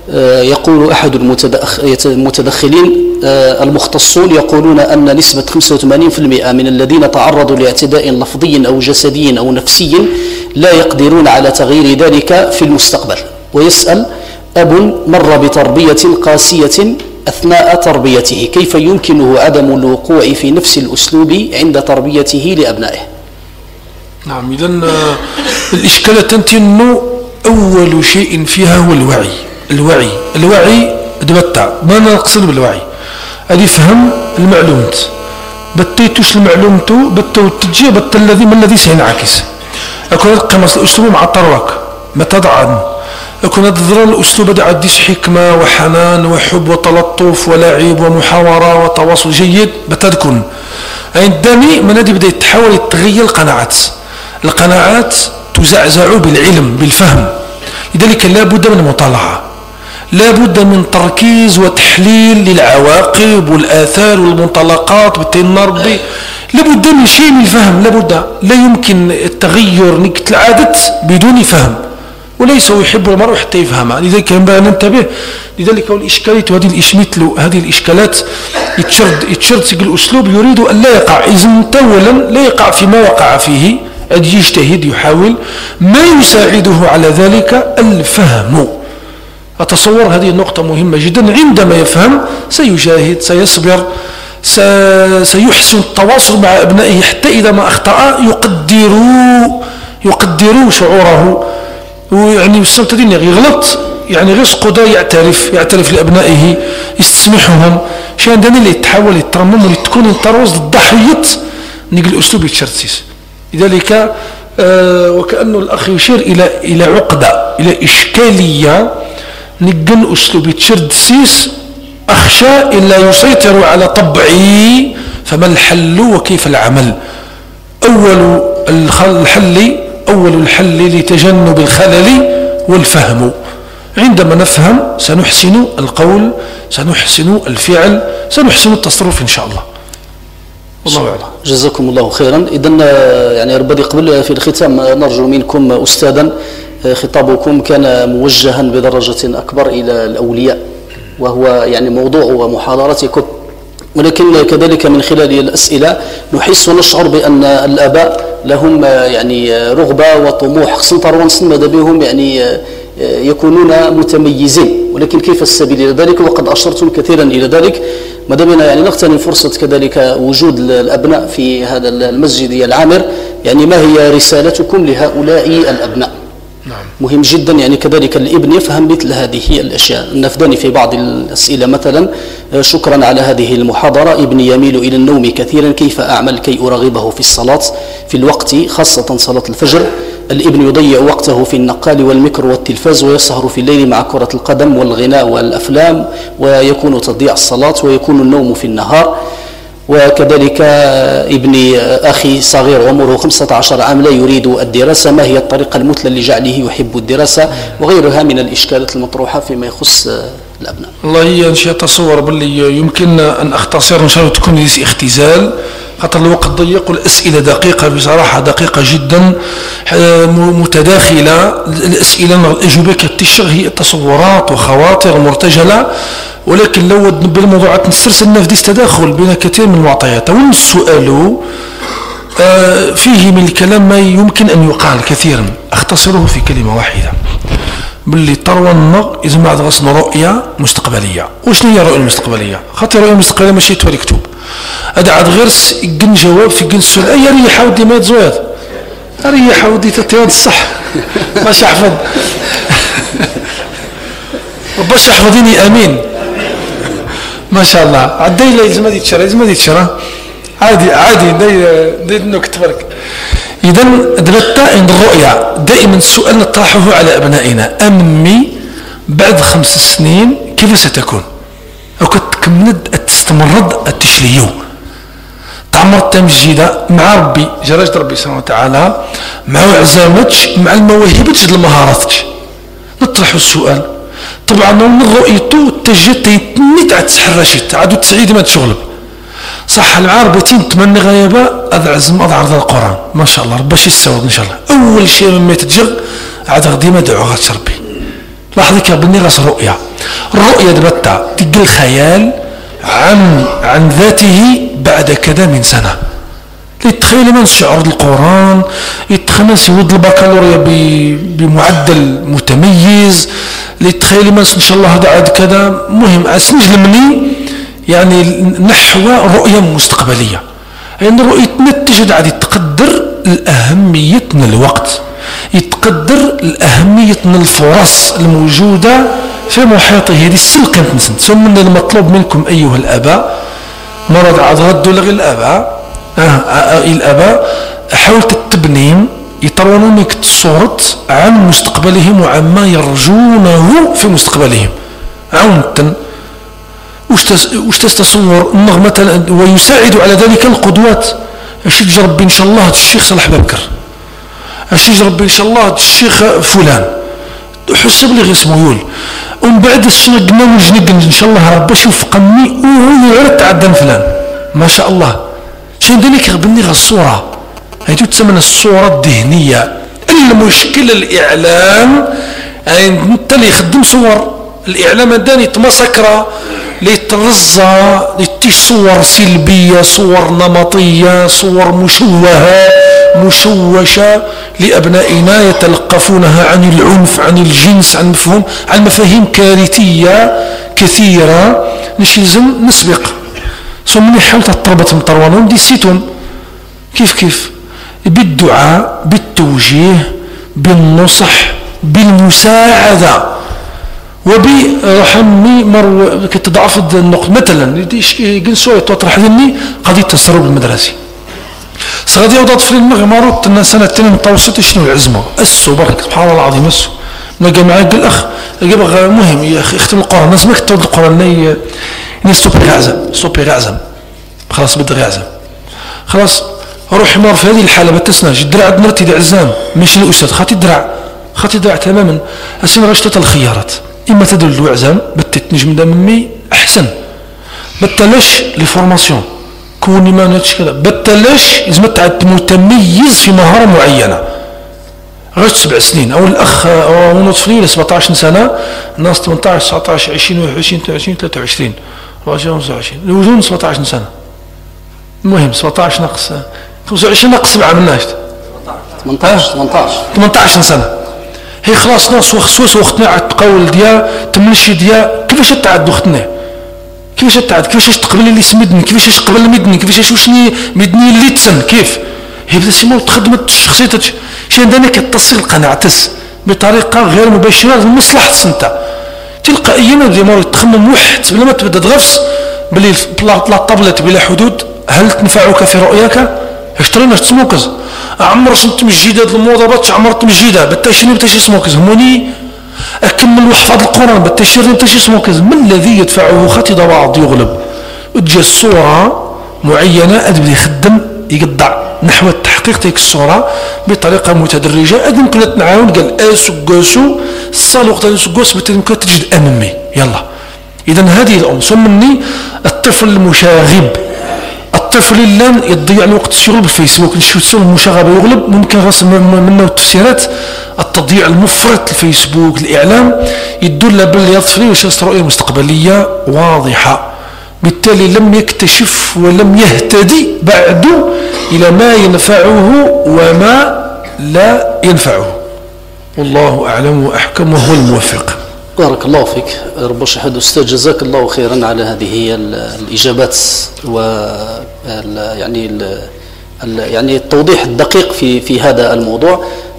يقول أحد المتدخلين المختصون يقولون أن نسبة خمسة وثمانين بالمئة من الذين تعرضوا لاعتداء لفظي أو جسدي أو نفسي لا يقدرون على تغيير ذلك في المستقبل. ويسأل: أب مر بتربية قاسية أثناء تربيته، كيف يمكنه عدم الوقوع في نفس الأسلوب عند تربيته لأبنائه؟ نعم، إذن الإشكالة تنتي أنه أول شيء فيها هو الوعي. الوعي الوعي دبتع ما نقصد بالوعي أدي فهم المعلومات بتيتوش المعلومته بتو تجي بت الذي من الذي سينعكس. أكون قمص الأسلوب مع الطرواك ما تضعن أكون أتذر الأسلوب دع عديش حكمة وحنان وحب وتلطف ولعب ومحاورة وتواصل جيد بتذكن عندما من هذه بدأ يتحول يتغير القناعات. القناعات تزعزع بالعلم بالفهم، لذلك لا بد من المطالعة، لا بد من تركيز وتحليل للعواقب والآثار والمنطلقات بالتنربي، لا بد من شيء من الفهم، لا بد. لا يمكن التغير نكت العادة بدون فهم، وليس يحب المرء حتى يفهمها. لذلك ينبغي أن ننتبه. لذلك الإشكالات وهذه الإشمثل هذه الإشكالات يتشرد يتشرد الأسلوب يريد أن لا يقع إذن أولا لا يقع فيما وقع فيه، أجي يجتهد يحاول ما يساعده على ذلك الفهم. أتصور هذه النقطة مهمة جدا. عندما يفهم سيجاهد سيصبر سيحسن التواصل مع أبنائه حتى إذا ما أخطأ يقدروا يقدروا شعوره، ويعني يستمتدين يغلط يعني رزقه ده يعترف يعترف لأبنائه يستسمحهم شيء عندنا اللي يتحول يترمم ولتكون التروز الضحية نيجي الأسلوب يتشرسيس. لذلك آه وكأنه الأخ يشير إلى إلى عقدة إلى إشكالية نجن أسلوب يتشرسيس أخشى إلا يسيطر على طبعي. فما الحل وكيف العمل؟ أول الحل أول الحل لتجنب الخلل والفهم. عندما نفهم سنحسن القول سنحسن الفعل سنحسن التصرف إن شاء الله. الله أعلم. جزاكم الله خيرا. إذن يعني ربما قبل في الختام نرجو منكم أستاذا خطابكم كان موجها بدرجة أكبر إلى الأولياء، وهو يعني موضوع محاضرتكم، ولكن كذلك من خلال الأسئلة نحس ونشعر بأن الآباء لهم يعني رغبة وطموح خصن تروانسن ماذا بهم يعني يكونون متميزين، ولكن كيف السبيل إلى ذلك؟ وقد أشرتم كثيرا إلى ذلك. ما دامنا يعني نغتنم فرصة كذلك وجود الأبناء في هذا المسجد العامر، يعني ما هي رسالتكم لهؤلاء الأبناء؟ نعم. مهم جدا يعني كذلك الابن يفهم مثل هذه الأشياء. نفدني في بعض الأسئلة مثلا: شكرا على هذه المحاضرة، ابني يميل إلى النوم كثيرا، كيف أعمل كي أرغبه في الصلاة في الوقت خاصة صلاة الفجر؟ الابن يضيع وقته في النقال والميكرو والتلفاز ويسهر في الليل مع كرة القدم والغناء والأفلام، ويكون تضييع الصلاة ويكون النوم في النهار. وكذلك ابني أخي صغير عمره خمسة عشر عام لا يريد الدراسة، ما هي الطريقة المثلى لجعله يحب الدراسة؟ وغيرها من الإشكالات المطروحة فيما يخص الأبناء. والله هي نشي أتصور باللي يمكن أن أختصر إن شاء الله تكون ليس اختزال خاطر الوقت ضيق والأسئلة دقيقة بصراحة دقيقة جدا متداخلة. الأسئلة الأجوبة كتشغ هي تصورات وخواطر مرتجلة، ولكن لو بالموضوعات نسترسلنا في ديس تداخل بين كثير من المعطيات. وين السؤال فيه من الكلام ما يمكن أن يقال كثيرا، أختصره في كلمة واحدة: باللي طرونا إذا ما درسنا رؤية مستقبلية. وشنو هي الرؤية المستقبلية؟ خاطر الرؤية المستقبلية ماشي توالي كتب هذا عاد غير جن جواب في جن السؤال. أي ريح ودي ما يتزواد ريح ودي تتياد الصح ماشي أحفظ باش أحفظيني أمين ما شاء الله. عدي لا يلزم هذه تشرى يلزم هذه تشرى عادي عادي داي داي نكت برك. إذا دلتا عند الرؤية دائما السؤال نطرحه على أبنائنا: أمي بعد خمس سنين كيف ستكون؟ أو كتكمل تستمرد التشريو تعمر التمجيدة مع ربي جراج ربي سبحانه وتعالى مع عزامتك مع المواهبك المهاراتك. نطرح السؤال طبعا من رؤيته تجت يتني تاع تحرشت عادو تسعيد ما تشغلب صح العربتين تمنى غيابة هذا عزم هذا عرض القرآن ما شاء الله ربي شي السواد ان شاء الله. اول شيء مما يتجغ عاد غدي ما دعوها ربي لاحظ بني غاس رؤية الرؤية دبتا تلقى الخيال عن عن ذاته بعد كذا من سنة. يتخيل من شعر القرآن، يتخيل يود البكالوريا بمعدل متميز، يتخيل من إن شاء الله هذا عاد كذا. مهم أسنج لمني يعني نحو رؤية مستقبلية، يعني الرؤية تنتج عاد يتقدر الأهمية من الوقت، يتقدر الأهمية من الفرص الموجودة في محيطه. هذه السلقة نسنت. ثم المطلوب منكم أيها الآباء، مرض عاد غدوا لغي الآباء آه آه الآباء حاولت التبنين يطرونون صورة عن مستقبلهم وعما يرجونه في مستقبلهم. عونة وش تستصور مثلا، ويساعد على ذلك القدوات. اش تجرب ان شاء الله الشيخ صلاح بكر، اش تجرب ان شاء الله الشيخ فلان، حسب لي اسمه يقول. ومن بعد السنة قلنا ونجنق ان شاء الله ربي شوف قمي وهو يعرض تعدى فلان ما شاء الله. شين ذلك غبني غير الصورة، هي تسمى الصورة الذهنية. المشكلة الإعلام، يعني انت اللي يخدم صور الإعلام الداني تمسكرة ليترزى ليتيش صور سلبية، صور نمطية، صور مشوهة مشوشة لأبنائنا يتلقفونها عن العنف، عن الجنس، عن مفهوم، عن مفاهيم كارثية كثيرة. نش يلزم نسبق. ثم من حاولت الطلبة مطروانهم دي سيتهم كيف كيف بالدعاء، بالتوجيه، بالنصح، بالمساعدة، وبرحمي مر كتضعف النقط. مثلا جنسوية تطرح ذني قضية التسرب المدرسي. سغادي يوضع طفلين مغمارات سنتين متوسط شنو العزمة أسو برك سبحان الله العظيم أسو نلقى معايا قال الأخ يبغى مهم يختم القرآن، لازم يكتب القرآن لي نستوبي غازم ستوبي غازم خلاص بدي غازم خلاص روح مار في هذه الحالة بتسناج الدرع مرتي دي عزام مش الأستاذ خاطي درع خاطي درع تماما. أسين رشتت الخيارات، إما تدل عزام بتتنجم دمي أحسن، بتلاش لفورماسيون كوني ما نتش كذا، بتلاش لازم تعد متميز في مهارة معينة. غير سبع سنين أو الأخ أو نطفلي لسبعتاش سنة، الناس ثمنتاش تسعتاش عشرين واحد وعشرين اثنين وعشرين ثلاثة وعشرين خمسة وعشرين الوزن سبعتاش سنة. المهم سبعتاش ناقص خمسة وعشرين ناقص سبعة مناش ثمنتاش ثمنتاش ثمنتاش سنة. هي خلاص ناس وخصوص وقتنا على التقول ديال تمشي ديال كيفاش تعد وقتنا، كيفاش تعد، كيفاش تقبل اللي سمدني، كيفاش تقبل مدني، كيفاش وشني مدني اللي تسن كيف هي بدا سيما تخدمت شخصيتك شي عندنا كتصل قناعتس بطريقه غير مباشره لمصلحه سنتا. تلقى ايام ديما تخمم واحد بلا ما تبدا تغفص بلي لا طابلت بلا حدود هل تنفعك في رؤياك؟ اشترينا تسموكز عمر سنت مجيده الموضوعات عمرت مجيده بالتشريب تشي سموكز هموني اكمل وحفظ القران بالتشريب تشي سموكز. ما الذي يدفعه خاطي ضواعض يغلب وتجي الصوره معينه ادبي يخدم يقطع نحو التحقيق تلك الصوره بطريقه متدرجه. ادم كنا نعاون قال اسو قاسو الصال وقت اسو قاس يمكن تجد امامي يلا. اذا هذه الام سمني الطفل المشاغب، الطفل اللي يضيع الوقت الشغل بالفيسبوك نشوف المشاغبه يغلب ممكن غاس منه التفسيرات التضييع المفرط الفيسبوك الاعلام يدل باللي الطفل يشاف رؤيه مستقبليه واضحه، بالتالي لم يكتشف ولم يهتدي بعد إلى ما ينفعه وما لا ينفعه. والله أعلم وأحكم وهو الموفق. بارك الله فيك رب الشهد أستاذ، جزاك الله خيرا على هذه الإجابات و يعني ال يعني التوضيح الدقيق في في هذا الموضوع.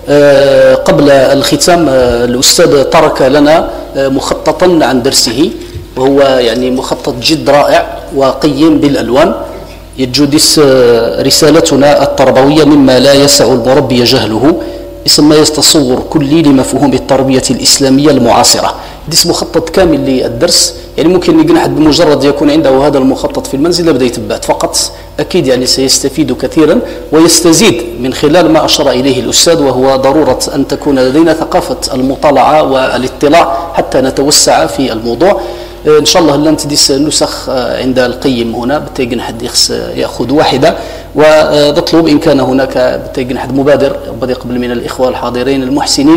قبل الختام الأستاذ ترك لنا مخططا عن درسه، وهو يعني مخطط جد رائع وقيم بالألوان. يجودس رسالتنا التربوية مما لا يسع المربي جهله، اسم يستصور كلي لمفهوم التربية الإسلامية المعاصرة. ديس مخطط كامل للدرس، يعني ممكن يكون أحد بمجرد يكون عنده هذا المخطط في المنزل بدأ يتبعت فقط، أكيد يعني سيستفيد كثيرا ويستزيد من خلال ما أشار إليه الأستاذ، وهو ضرورة أن تكون لدينا ثقافة المطالعة والاطلاع حتى نتوسع في الموضوع. ان شاء الله لن تديس نسخ عند القيم هنا بتيجن حد ياخذ واحده، ونطلب ان كان هناك بتيجن حد مبادر بدي قبل من الاخوه الحاضرين المحسنين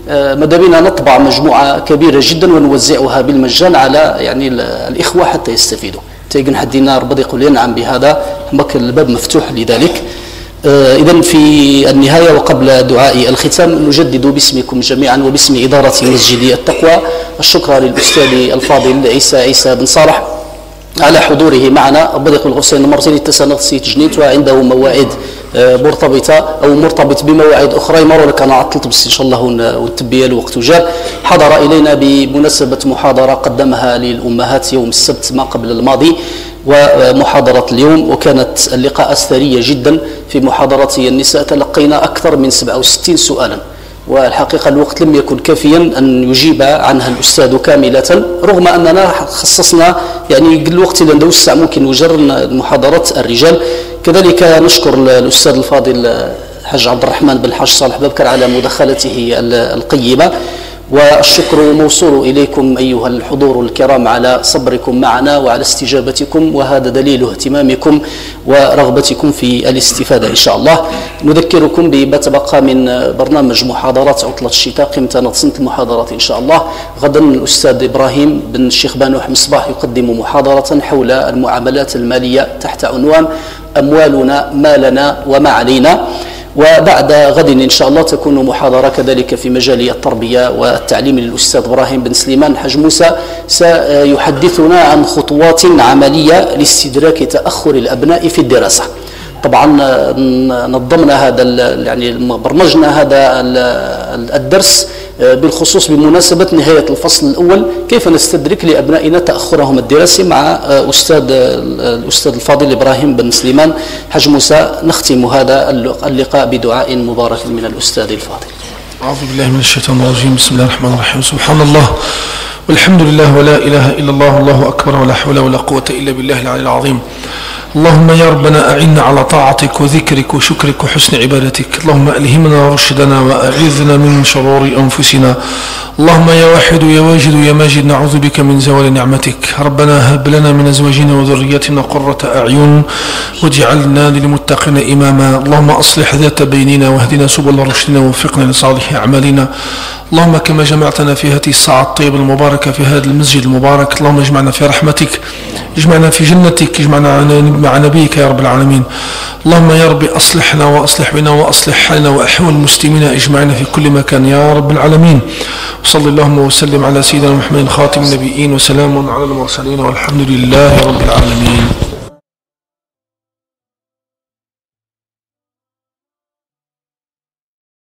ماذا بينا نطبع مجموعة كبيرة جدا ونوزعها بالمجان على يعني الإخوة حتى يستفيدوا. تيجن حدينا ربنا يقول نعم بهذا، مك الباب مفتوح لذلك. إذن في النهاية وقبل دعاء الختام نجدد باسمكم جميعا وباسم إدارة مسجد التقوى الشكر للأستاذ الفاضل عيسى عيسى بن صالح على حضوره معنا. ربنا يقول غسين مرتين التسنة سيتجنيت وعنده مواعيد مرتبطة أو مرتبط بمواعيد أخرى مرة كان عطلت بس إن شاء الله والتبية الوقت جاء. حضر إلينا بمناسبة محاضرة قدمها للأمهات يوم السبت ما قبل الماضي ومحاضرة اليوم، وكانت اللقاء ثرية جدا. في محاضرة النساء تلقينا أكثر من سبعة وستين سؤالا، والحقيقة الوقت لم يكن كافيا أن يجيب عنها الأستاذ كاملة، رغم أننا خصصنا يعني الوقت اللي ندوسع ممكن وجر محاضرة الرجال. كذلك نشكر الأستاذ الفاضل حاج عبد الرحمن بن حاج صالح بابكر على مداخلته القيمة، والشكر موصول إليكم أيها الحضور الكرام على صبركم معنا وعلى استجابتكم، وهذا دليل اهتمامكم ورغبتكم في الاستفادة إن شاء الله. نذكركم بما تبقى من برنامج محاضرات عطلة الشتاء قيمة نتصنت المحاضرات إن شاء الله. غدا الأستاذ إبراهيم بن الشيخ بانوح مصباح يقدم محاضرة حول المعاملات المالية تحت عنوان أموالنا ما لنا وما علينا. وبعد غد إن شاء الله تكون محاضرة كذلك في مجال التربية والتعليم للأستاذ إبراهيم بن سليمان حاج موسى، سيحدثنا عن خطوات عملية لاستدراك تأخر الأبناء في الدراسة. طبعا نظمنا هذا يعني برمجنا هذا الدرس بالخصوص بمناسبة نهاية الفصل الأول، كيف نستدرك لأبنائنا تأخرهم الدراسي مع أستاذ الأستاذ الفاضل إبراهيم بن سليمان حاج موسى. نختم هذا اللقاء بدعاء مبارك من الأستاذ الفاضل. أعوذ بالله من الشيطان الرجيم، بسم الله الرحمن الرحيم، سبحان الله والحمد لله ولا إله إلا الله والله أكبر ولا حول ولا قوة إلا بالله العلي العظيم. اللهم يا ربنا أعنا على طاعتك وذكرك وشكرك وحسن عبادتك. اللهم ألهمنا رشدنا وأعذنا من شرور أنفسنا. اللهم يا واحد يا واجد يا ماجد نعوذ بك من زوال نعمتك. ربنا هب لنا من أزواجنا وذرياتنا قرة أعين واجعلنا للمتقين إماما. اللهم أصلح ذات بيننا واهدنا سبل رشدنا ووفقنا لصالح أعمالنا. اللهم كما جمعتنا في هذه الساعة الطيبة المباركة في هذا المسجد المبارك، اللهم اجمعنا في رحمتك، اجمعنا في جنتك، اجمعنا مع نبيك يا رب العالمين. اللهم يا رب أصلحنا وأصلح بنا وأصلح حالنا وأحوال المسلمين اجمعنا في كل مكان يا رب العالمين. وصلى اللهم وسلم على سيدنا محمد خاتم النبيين، وسلام على المرسلين، والحمد لله رب العالمين.